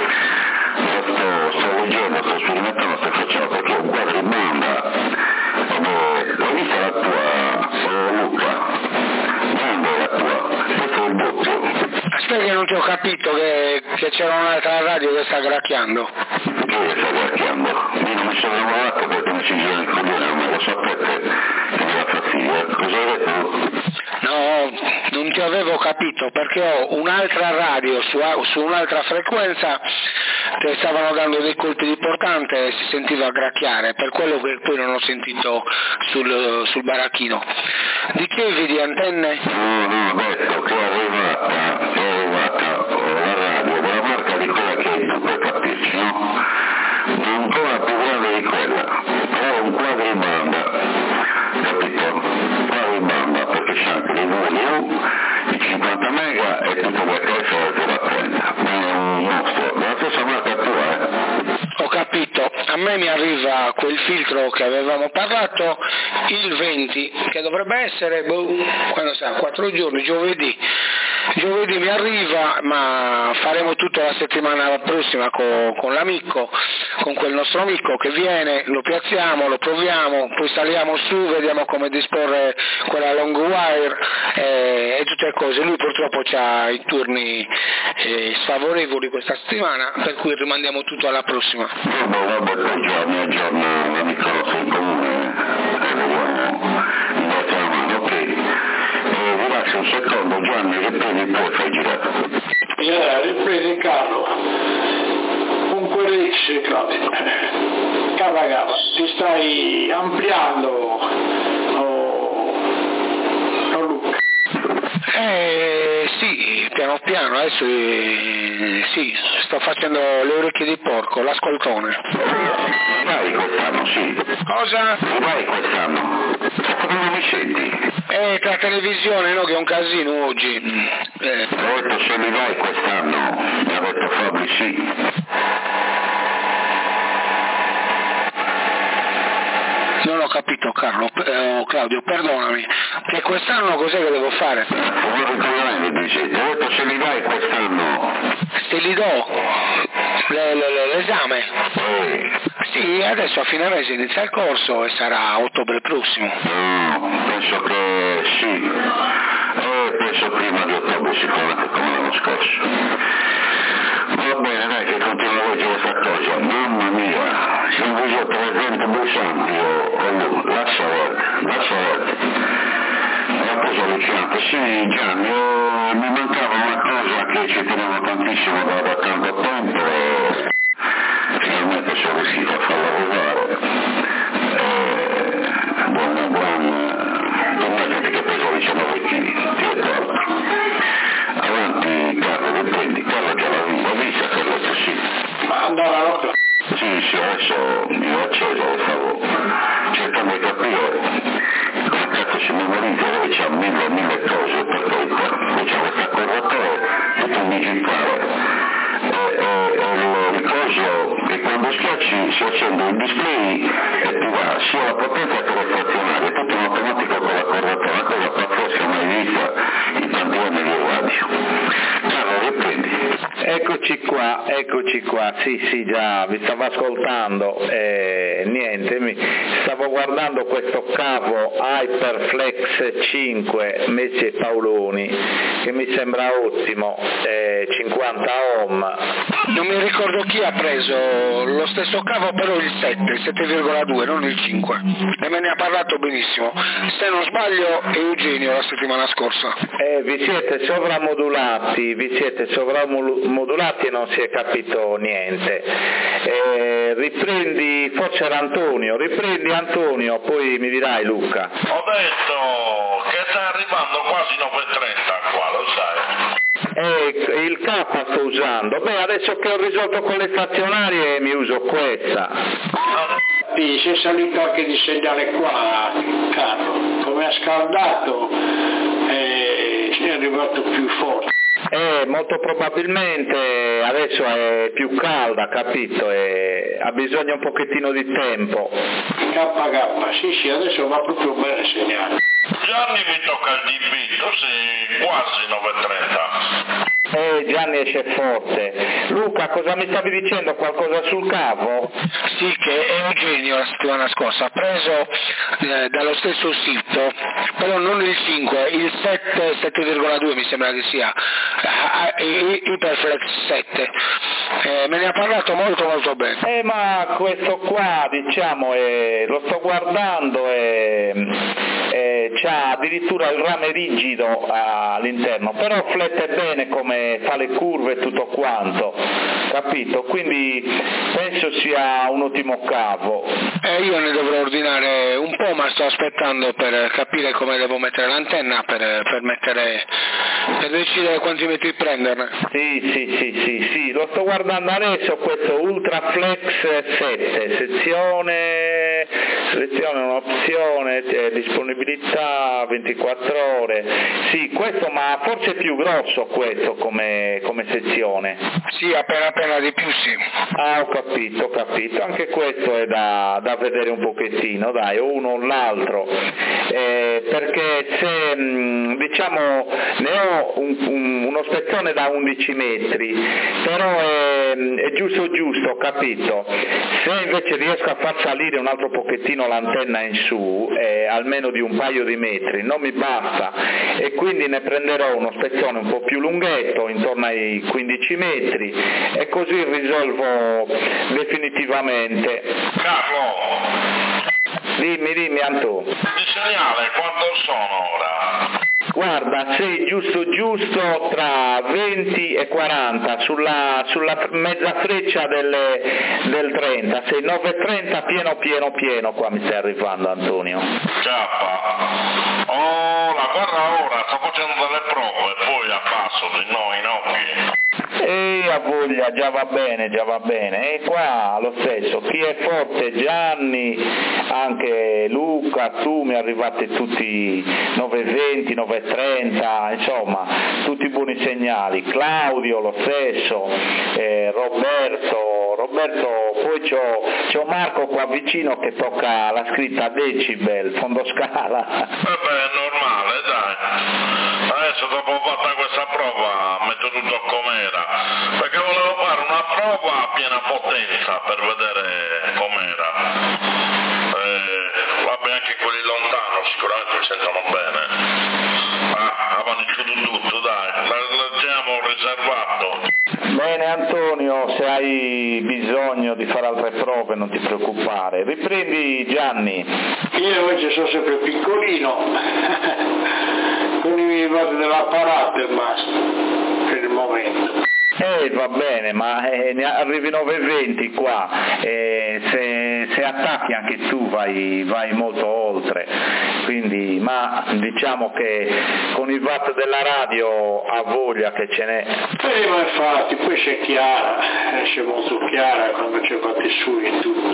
la sto, sto leggendo, sto sperimentando, sto facendo perché è un quadribanda. L'ho vista la tua, oh, Luca, quando è la tua? Questo è il doppio. Aspetta che non ti ho capito che, che c'era un'altra radio che sta gracchiando. Che sta gracchiando? Io non mi sono lavorato perché mi si gira il coglione, ma lo sapete che mi dà fastidio. Cosa hai detto? No, non ti avevo capito perché ho un'altra radio su, su un'altra frequenza che stavano dando dei colpi di portante e si sentiva gracchiare, per quello che poi non ho sentito sul, sul baracchino. Dicevi di antenne? No, no, ho detto che è arrivata, è arrivata la radio della marca di quella che hai tu, per capirci, no? Ancora più grande di quella, è un quadribanda, capito? Quadribanda, perché c'è anche il W, i cinquanta mega e tutto l'H F e la trenta, è un mostro, la stessa marca tua, eh? Ho capito, a me mi arriva quel filtro che avevamo parlato il venti, che dovrebbe essere, boh, quando sarà, quattro giorni, giovedì. Giovedì mi arriva, ma faremo tutta la settimana prossima con, con l'amico, con quel nostro amico che viene, lo piazziamo, lo proviamo, poi saliamo su, vediamo come disporre quella long wire eh, e tutte le cose. Lui purtroppo ha i turni eh, sfavorevoli questa settimana, per cui rimandiamo tutto alla prossima. Vabbè, vabbè, poi giorni a giorno l'amico nostro in comune e vediamo in altra mano, ok. Eh, vi lascio un secondo, Gianni, riprendi poi fai girare. Yeah, riprendi Carlo. Comunque Rex, cava cava, ti stai ampliando, oh, oh Luca. Eh sì, piano piano, adesso eh, sì, sto facendo le orecchie di porco, l'ascoltone. Vai quest'anno, sì. Cosa? Vai quest'anno. Come non mi senti? Eh, tra televisione, no, che è un casino oggi. Eh. Ho detto se mi vai quest'anno, mi ha detto Fabri sì. Non ho capito Carlo, eh, Claudio, perdonami, che quest'anno cos'è che devo fare? Come come mi dici? Ti ho detto se mi vai quest'anno. Se li do le, le, le, l'esame? Eh. Sì, adesso a fine mese inizia il corso e sarà a ottobre prossimo. No, penso che sì. Eh, penso prima di ottobre sicuramente come l'anno scorso. Va bene, dai che continuo a leggere questa cosa. Mamma mia, sono visto trecento busanti, oh, lascia verde, lascia verde. È una cosa allucinante. Sì, Gianni, io, mi mancava una cosa che ci tenevo tantissimo da, da tanto tempo e finalmente sono riuscito a farla arrivare. Buona, buona, immaginate che peso diciannove chili, ti ricordo. Avanti, Carlo, riprendi, Carlo già l'ha vista, l'ho vista Carlo, sì. Ma andava a rotto? Sì, sì, adesso io ho acceso, lo stavo cercando di capire come cazzo si memorizza, dove c'ha mille mille cose per poi c'è questa cordatore, tutto in digitale. E, e, e il coso che quando schiacci si accende il display e ti va sia la potenza che la stazionaria, tutto in automatico con la cordatore, una cosa pazzesca mai vista in tanti anni di radio. Allora, riprendi. Eccoci qua, eccoci qua, sì sì già, vi stavo ascoltando, eh, niente, mi stavo guardando questo cavo Hyperflex cinque Messi Paoloni che mi sembra ottimo, eh, cinquanta ohm. Non mi ricordo chi ha preso lo stesso cavo, però il sette, sette virgola due, non il cinque, e me ne ha parlato benissimo, se non sbaglio è Eugenio la settimana scorsa. Eh, vi siete sovramodulati, vi siete sovramodulati e non si è capito niente. Eh, riprendi, forse era Antonio, riprendi Antonio, poi mi dirai Luca. Ho detto che sta arrivando quasi nove e trenta qua, lo sai. Eh, il K sto usando, beh adesso che ho risolto con le stazionarie mi uso questa. Sì, si è salito anche di segnale qua, Carlo, come ha scaldato eh, è arrivato più forte. Eh, molto probabilmente adesso è più calda, capito? E ha bisogno un pochettino di tempo. K K, sì sì, adesso va proprio bene il segnale. Gianni mi tocca il D B, tu sei quasi nove e trenta. Eh, Gianni esce forte. Luca, cosa mi stavi dicendo? Qualcosa sul cavo? Sì, che Eugenio la settimana scorsa ha preso eh, dallo stesso sito, però non il cinque, il sette, sette virgola due mi sembra che sia, Hyperflex sette. Eh, me ne ha parlato molto molto bene. Eh, ma questo qua, diciamo, è, lo sto guardando e eh, c'ha addirittura il rame rigido all'interno, però flette bene come fa le curve e tutto quanto, capito? Quindi penso sia un ottimo cavo. Eh, io ne dovrò ordinare un po', ma sto aspettando per capire come devo mettere l'antenna per, per mettere per decidere quanti metri prenderne. Sì, sì, sì, sì, sì, lo sto guardando adesso, questo Ultraflex sette, sezione, selezione un'opzione, eh, disponibilità ventiquattro ore, sì, questo, ma forse è più grosso questo come, come sezione. Sì, appena appena di più, sì. Ah, ho capito, ho capito, anche questo è da, da vedere un pochettino, dai, o uno o l'altro, eh, perché se, mh, diciamo, ne ho un, un, uno spezzone da undici metri, però è, è giusto giusto, capito? Se invece riesco a far salire un altro pochettino l'antenna in su, eh, almeno di un paio di metri, non mi basta, e quindi ne prenderò uno spezzone un po' più lunghetto, intorno ai quindici metri, e così risolvo definitivamente. Carlo! Dimmi, dimmi Anto. Il segnale quanto sono ora? Guarda, sei giusto giusto tra venti e quaranta, sulla, sulla mezza freccia delle, del trenta, sei nove e trenta pieno pieno pieno, qua mi stai arrivando Antonio. K. Oh, la guarda ora, sto facendo delle prove, poi abbasso di noi in occhi. Ehi, a voglia, già va bene, già va bene, e qua lo stesso, chi è forte? Gianni, anche Luca, tu mi arrivate tutti nove e venti, nove e trenta, insomma, tutti buoni segnali, Claudio lo stesso, eh, Roberto, Roberto, poi c'ho, c'ho Marco qua vicino che tocca la scritta decibel, fondo scala. Vabbè, è normale, dai. Adesso dopo fatta questa prova metto tutto com'era, perché volevo fare una prova a piena potenza per vedere com'era. Eh, vabbè, anche quelli lontano sicuramente mi sentono bene. Ah, avanti giù tutto, dai, leggiamo riservato. Bene Antonio, se hai bisogno di fare altre prove non ti preoccupare. Riprendi Gianni. Io invece sono sempre piccolino, con i voti dell'apparato e basta, per il momento. Eh, va bene, ma eh, ne arrivi nove e venti qua, eh, se, se attacchi anche tu vai, vai molto oltre, quindi, ma diciamo che con il watt della radio ha voglia che ce n'è. Eh, ma infatti, poi c'è Chiara, esce molto Chiara quando c'è fatti su e tutto,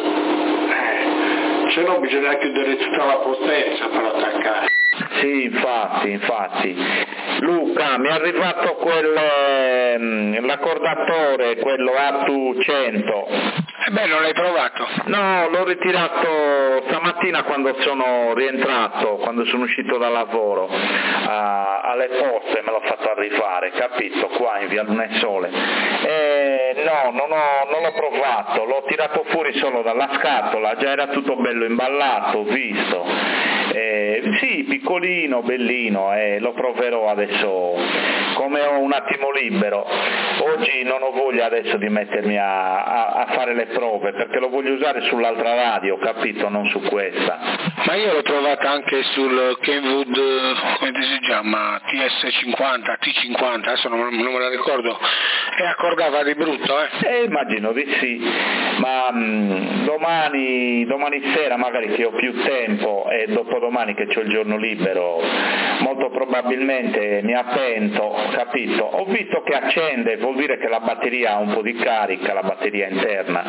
eh, se no bisogna chiudere tutta la potenza per attaccare. Sì, infatti, infatti. Luca, mi è arrivato quel, ehm, l'accordatore, quello A T U cento. Eh beh, non l'hai provato? No, l'ho ritirato stamattina quando sono rientrato, quando sono uscito dal lavoro, a, alle poste me l'ho fatto arrivare, capito, qua in via Lunesole. E no, non, ho, non l'ho provato, l'ho tirato fuori solo dalla scatola, già era tutto bello imballato, visto. Eh, sì, piccolino, bellino, eh, lo proverò adesso come ho un attimo libero. Oggi non ho voglia adesso di mettermi a, a, a fare le prove perché lo voglio usare sull'altra radio, capito, non su questa. Ma io l'ho provata anche sul Kenwood, come si chiama, T S cinquanta, T cinquanta, adesso non, non me la ricordo, e accordava di brutto, eh? Eh, immagino di sì, ma mh, domani, domani sera magari che ho più tempo e dopodomani che ho il giorno libero, molto probabilmente mi appento, capito? Ho visto che accende, vuol dire che la batteria ha un po' di carica, la batteria interna.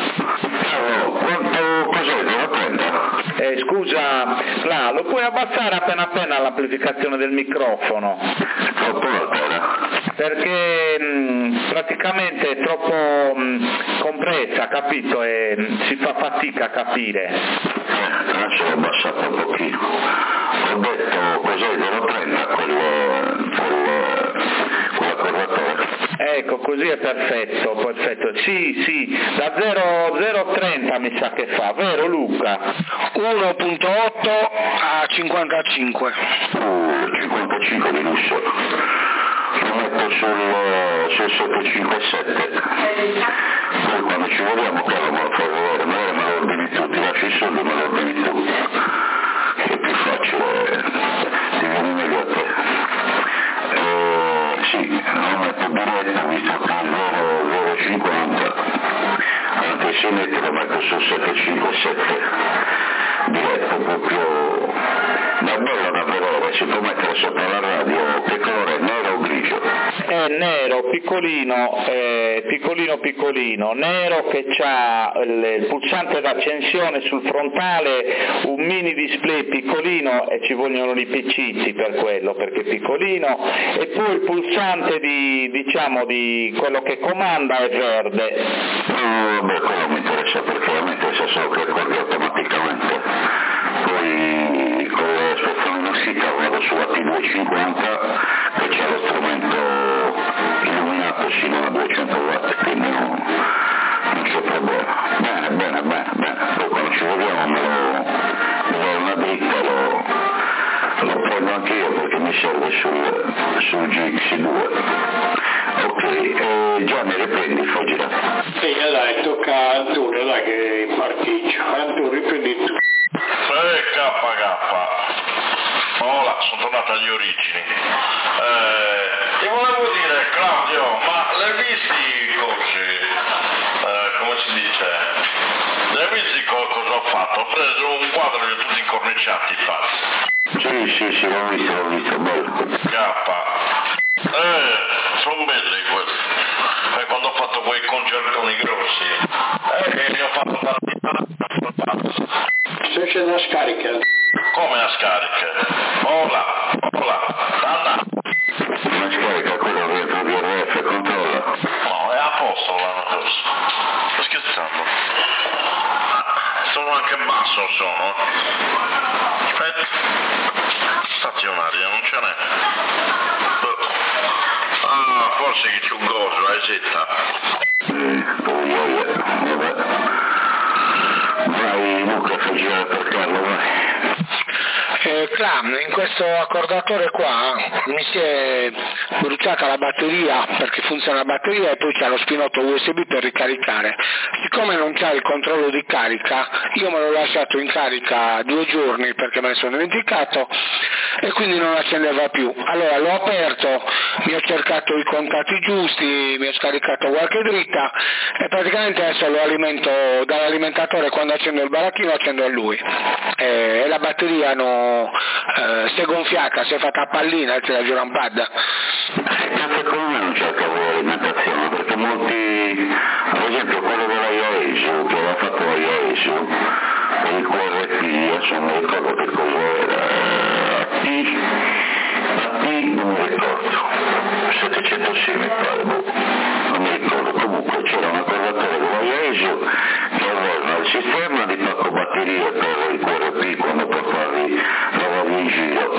Quanto cos'è? Devo prendere? Eh, scusa, Fla, lo puoi abbassare appena appena l'amplificazione del microfono? Troppo alta. Perché mh, praticamente è troppo mh, compressa, capito? E mh, si fa fatica a capire. Eh, adesso l'ho abbassato un pochino. Ho detto cos'è? Devo prendere quel, quel, quell'accordatore. Ecco, così è perfetto, perfetto. Sì, sì, da zero virgola trenta mi sa che fa, vero Luca? uno virgola otto a cinquantacinque. Uh, cinquantacinque di lusso. Lo metto sul, sul settecentocinquantasette. Poi quando ci vogliamo Carlo me lo fai vedere, magari me lo ordini tu, ti lasci i soldi e me lo ordini tu. È più facile, ti viene meglio a te. Eh, sì, lo metto diretto, visto che è zero virgola cinquanta, anche se metto lo metto sul settecentocinquantasette. Diretto proprio, ma è bello da vedere, si può mettere sopra la radio, che colore è, nero o grigio? È nero, piccolino, eh, piccolino piccolino, nero che ha il, il pulsante d'accensione sul frontale, un mini display piccolino e ci vogliono i piccini per quello, perché è piccolino, e poi il pulsante di, diciamo, di quello che comanda è verde. No, vabbè, quello mi interessa perché a me interessa solo che accordi automaticamente. Poi con la sua in uscita vado su A T duecentocinquanta che c'è lo strumento illuminato sino a duecento watt, quindi no, non c'è problema. Bene, bene, bene, bene. Poi quando ci vediamo me lo mi do una dritta, lo, lo prendo anch'io perché mi serve sul, sul G X due. Ok, eh, Gianni riprendi, fai girare. Sì, dai, tocca a Antonio, dai che particcio. Antonio, riprendi tu. Eh, K K. Hola, sono tornato agli origini. Eh, ti volevo dire, Claudio, ma l'hai visti così? Eh, come si dice? L'hai visti co- cosa ho fatto? Ho preso un quadro di tutti incorniciati, infatti. Sì, sì, sì, l'ho visto, l'ho visto, bello. K. Eh, sono belli questi. E quando ho fatto quei concertoni grossi, eh, che ne ho fatto partire. Se c'è da scarica. Come a scarica? Hola, hola, Anna. Una scarica quella dentro di R F, controlla. No, è a posto l'anno corso. Sto scherzando. Sono anche basso, sono. Aspetta. Stazionaria, non ce n'è. Ah, forse che c'è un gozo, esetta. Eh, oh, yeah, yeah. Vabbè. Vai Luca, fai girare per Carlo, vai. Eh, Cla, in questo accordatore qua mi si è bruciata la batteria perché funziona la batteria e poi c'è lo spinotto U S B per ricaricare. Siccome non c'ha il controllo di carica, io me l'ho lasciato in carica due giorni perché me ne sono dimenticato e quindi non accendeva più. Allora l'ho aperto, mi ho cercato i contatti giusti, mi ho scaricato qualche dritta e praticamente adesso lo alimento dall'alimentatore, quando accendo il baracchino accendo a lui. E la batteria no, eh, si è gonfiata, si è fatta a pallina, c'è la giurampad. Cazzo, come me non c'è cavo di alimentazione? Perché molti, ad esempio quello della Ioesio, che aveva fatto la Ioesio, per il Q R P, adesso non ricordo che cos'era, A T, A T non mi ricordo, settecentosei mi pare, non mi ricordo, comunque c'era un accordatore della Ioesio che aveva il sistema di pacco batterie per il Q R P quando portavi lavavi in giro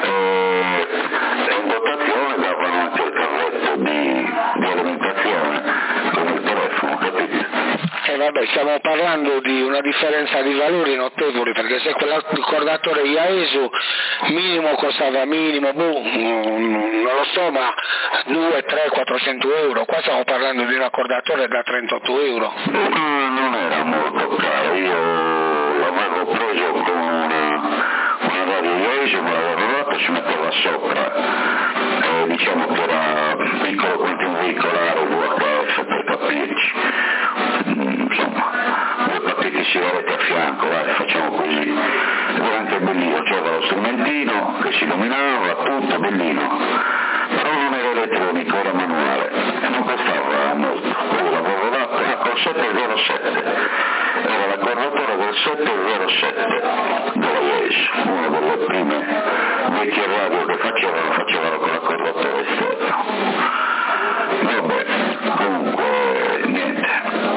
e, e in dotazione davano anche il cavetto di, di alimentazione con il telefono, capito? E vabbè, stiamo parlando di una differenza di valori notevoli, perché se quell'accordatore Iaesu minimo costava minimo, boh, non lo so, ma due, tre, quattrocento euro, qua stiamo parlando di un accordatore da trentotto euro. No, non era molto caro, io l'avevo preso con una, una radio Iaesu, me l'avevo dato, si metteva sopra, e diciamo che era piccolo quanto un veicolare, due H F per capirci. Insomma, due pacchetti sigarette a fianco, vai, facciamo così. Era anche bellino, c'era lo strumentino che si illuminava, tutto bellino, però non era elettronico, era manuale e non costava molto. Poi l'avevo dato, ah, col sette zero sette, era l'accordatore del sette zero sette della Yes, una delle prime vecchie radio che facevano, facevano con l'accordatore esterno. Vabbè, comunque niente.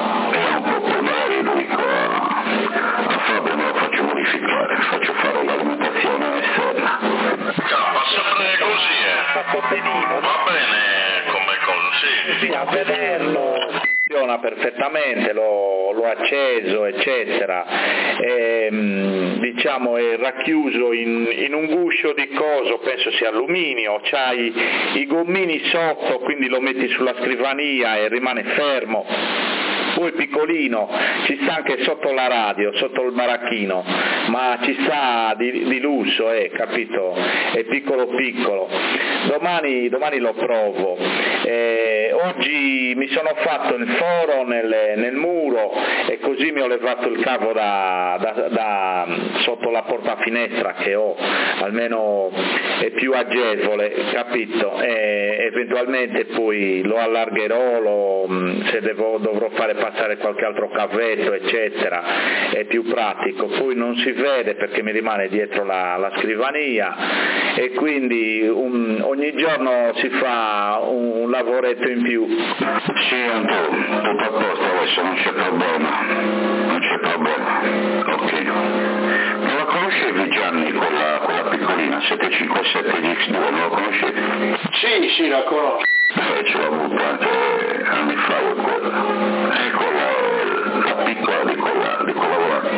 A Fabio me lo faccio modificare, faccio fare l'alimentazione esterna. Va sempre così, eh. Va bene come cosa, sì. A vederlo funziona perfettamente, l'ho, l'ho acceso eccetera, e, diciamo è racchiuso in, in un guscio di coso, penso sia alluminio, c'hai i gommini sotto, quindi lo metti sulla scrivania e rimane fermo. Poi piccolino, ci sta anche sotto la radio, sotto il baracchino, ma ci sta di, di lusso, eh, capito? È piccolo piccolo. Domani, domani lo provo. Eh, oggi mi sono fatto il foro nel, nel muro e così mi ho levato il cavo da, da, da sotto la porta finestra che ho, almeno è più agevole, capito? E eventualmente poi lo allargherò, lo, se devo, dovrò fare passare qualche altro cavetto eccetera, è più pratico, poi non si vede perché mi rimane dietro la, la scrivania e quindi un, ogni giorno si fa un, un lavoretto in più. Sì, Antonio, tutto a posto adesso, non c'è problema, non c'è problema, ok. Non la conoscevi Gianni, quella, quella piccolina, sette cinque sette X due, non la conoscevi? Sì, sì, la conosco. Eh, ce l'ho avuta anche anni fa io quella. E quella è la piccola di quella, di quella là.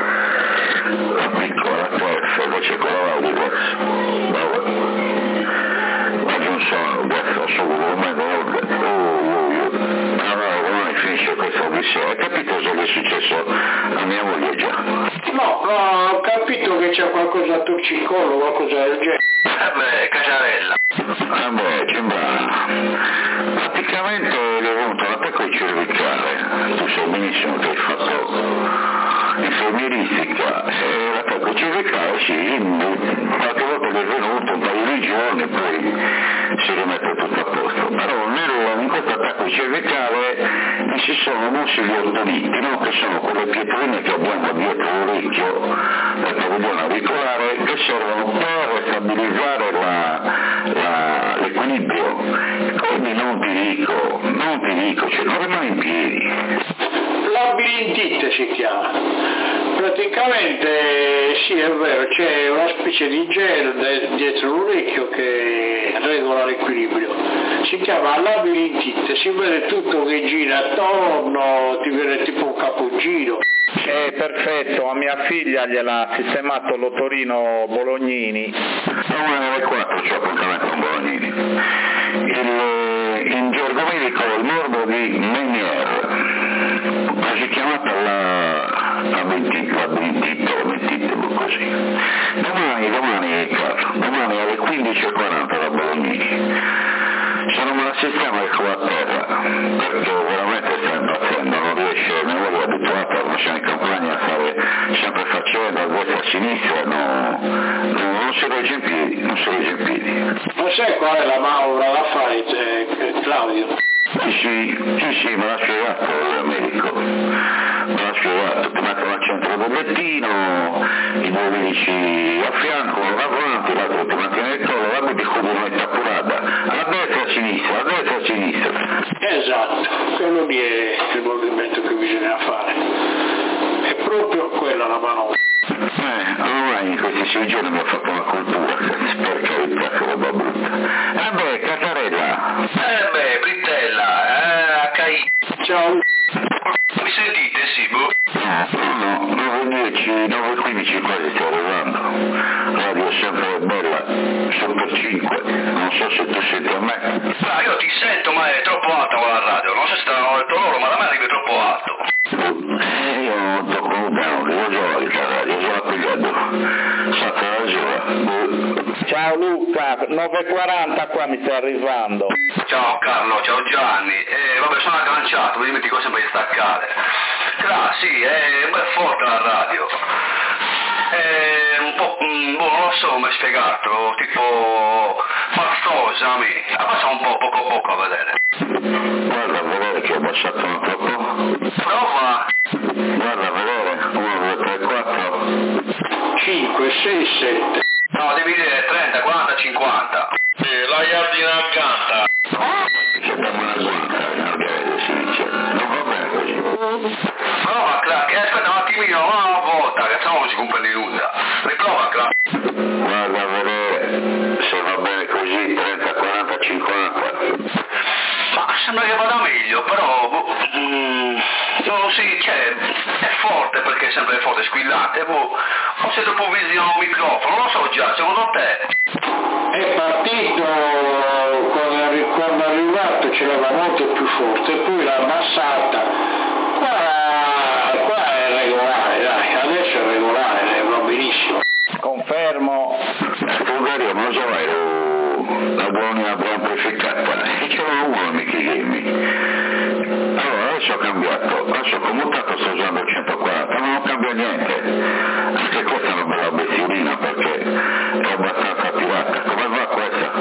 La piccola, terza, invece quella là è diversa. Vabbè. Ma non so, adesso solo come volte. Oh, oh, oh. Ma no, ormai finisce questa odissea. Hai capito cosa è successo a mia moglie già? No, no, ho capito che c'è qualcosa a torcicollo, qualcosa del genere. Eh beh, Casarella. Vabbè, sembra. Praticamente gli è venuto un attacco di cervicale. Tu sai benissimo che hai fatto infermieristica e l'attacco cervicale sì, qualche volta che è venuto un paio di giorni poi si rimette tutto a posto. Però nel, in questo attacco cervicale mi si sono mossi gli ordoliti, no? Che sono quelle pietrine che abbiamo dietro l'orecchio del padiglione auricolare che servono per stabilizzare la, la, l'equilibrio. Quindi non ti dico, non ti dico, cioè non rimane in piedi. Labirintite si chiama. Praticamente sì, è vero, c'è una specie di gel dietro l'orecchio che regola l'equilibrio. Si chiama labirintite, si vede tutto che gira attorno, ti viene tipo un capogiro. Eh, perfetto, a mia figlia gliel'ha sistemato l'Otorino Bolognini. Domani alle quattro c'è appuntamento con Bolognini. Il, in gergo medico il morbo di Meniere, così chiamata la, la mentita, la mentita, la mentita, così. Domani, domani, caro, domani alle quindici e quaranta da Bolognini. Se non me la sistema il qua a terra, perché veramente sta impazzendo, non riesce, non è abituato a lasciare in campagna a stare sempre facendo a destra e a sinistra, no, no, non si regge in piedi, non si regge in piedi. Ma sai qual è la manovra da fare, eh, Claudio? Sì, sì, sì, sì, me l'ha spiegato il medico, me l'ha spiegato, ti mettono al centro del lettino, i due medici a fianco, uno davanti, l'altro ti mantiene il collo, l'altro ti cubre un'età curata, a destra e a sinistra, a destra e a sinistra. Esatto, quello lì è il movimento che bisogna fare, è proprio quella la manovra. Eh, ormai in questi sei giorni mi ha fatto una cultura, per carità, che roba brutta. Eh beh, Catarella. Eh beh, Brittella, eh, acca i. Ciao. Mi sentite, sì, boh? No, no, nove e dieci, nove e quindici quasi sto arrivando. Radio è sempre bella, sotto cinque, non so se tu senti a me. Ah, io ti sento, ma è troppo alta quella radio, non so se stanno detto loro, ma da me arriva troppo alto. Eh, io non tocco un down, io gioco il radio, io sono pigliato. Sacca la gioca. Ciao Luca, nove e quaranta qua mi stai arrivando. Ciao Carlo, ciao Gianni, eh, vabbè sono agganciato, mi dimentico sempre di staccare. Clar, sì, è un bel forte la radio. È un po', mm, boh, non lo so come spiegartelo, tipo fastosa a me. Abbassa un po', poco poco a vedere. Guarda a vedere che ho abbassato un po'. Prova. Guarda a vedere, uno, due, tre, quattro. cinque, sei, sette. No, devi dire trenta, quaranta, cinquanta. Sì, la iardina accanto. C'è da una guarda, non si dice, non va bene così. Prova, Clark, eh, aspetta un attimino, una volta, che sennò non si comprende nulla. Riprova, Clark. Guarda a vedere se va bene così, trenta, quaranta, cinquanta. Ma sembra che vada meglio, però, boh, mm, non si, cioè, è forte perché è sempre forte, squillante, boh, o se dopo visione un microfono, non lo so già, secondo te? È partito quando, quando è arrivato c'era molto più forte, poi l'ha abbassata, qua, qua è regolare, dai, adesso è regolare, va benissimo. Confermo. Bulgaria, non so mai, la buona amplificata, e c'era uno mica dimmi. Allora adesso ho cambiato, adesso ho commutato, sto usando il centoquaranta, ma non cambia niente. Anche questa è una bella bestiolina perché è abbastanza pirata. Come va questa?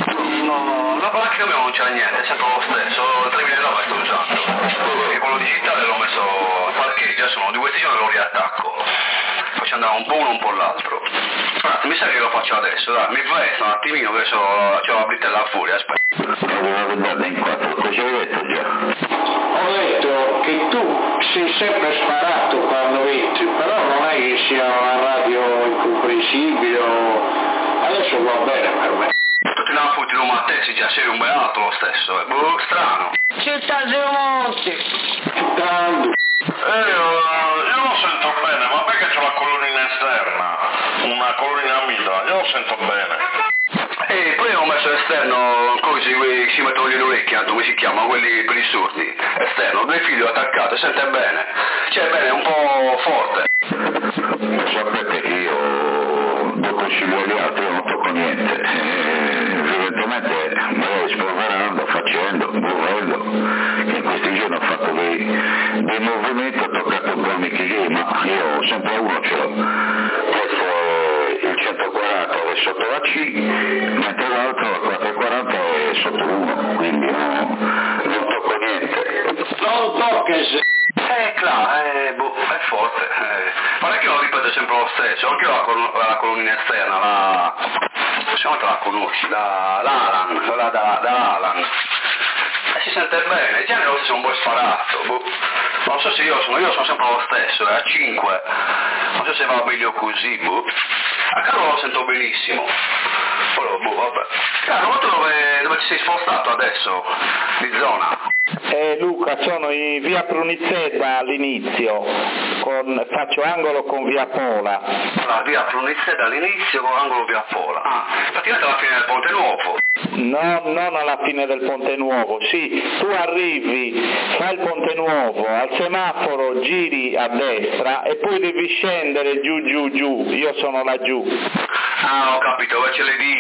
No, la placca mia non c'è niente, è sempre lo stesso, il tremilanove sto usando. E quello digitale l'ho messo a parcheggio, sono due giorni e lo riattacco. Faccio andare un po' uno un po' l'altro. Ah, mi sa che lo faccio adesso, dai, mi presto un attimino che adesso c'ho la brittella a furia, aspetta. Allora guardate in quattro, cosa hai detto già? Ho detto che tu sei sempre sparato quando entri, però non è che sia una radio incomprensibile o... adesso va bene per me. Tutti una futti non a te, se già sei un beato lo stesso, è boh, strano. Città dei Monti! Città Eh, io lo sento bene, ma perché c'ho la colonnina esterna, una colonnina mitra, io lo sento bene. E poi ho messo esterno, così quelli che si mettono le orecchie, come si chiama, quelli per i sordi, esterno, due fili attaccati, sente bene, cioè bene, è un po' forte. Sapete che io do consiglio agli altri, io non tocco niente, eh, evidentemente magari spolverando, facendo, muovendo, che in questi giorni ho fatto dei, dei movimenti, ho toccato un po' Michi, ma io sempre uno ce l'ho. Questo è il centoquaranta è sotto la C, mentre l'altro la quattrocentoquaranta è sotto uno, quindi no, non tocco niente. non tocchi. Eh, clar, eh, boh, è forte. Eh. Ma è che lo ripete sempre lo stesso, anche io la, col- la colonnina esterna, la... possiamo te la conosci, la, l'Alan, quella da, da Alan. E si sente bene, già nello stesso un po' sparato, boh. Non so se io sono, io sono sempre lo stesso, è a cinque, non so se va meglio così, boh. A Carlo lo sento benissimo. Però, boh, vabbè. Carlo, ma tu dove, dove ti sei spostato adesso? Di zona? Eh, Luca, sono in via Prunizzetta all'inizio. con, faccio angolo con via Pola. Allora, via Flunissetta all'inizio con angolo via Pola. Ah, praticamente alla fine del Ponte Nuovo. No, non alla fine del Ponte Nuovo, sì, tu arrivi, fai il Ponte Nuovo, al semaforo giri a destra e poi devi scendere giù giù giù, io sono laggiù. Ah, ho capito, dove c'è le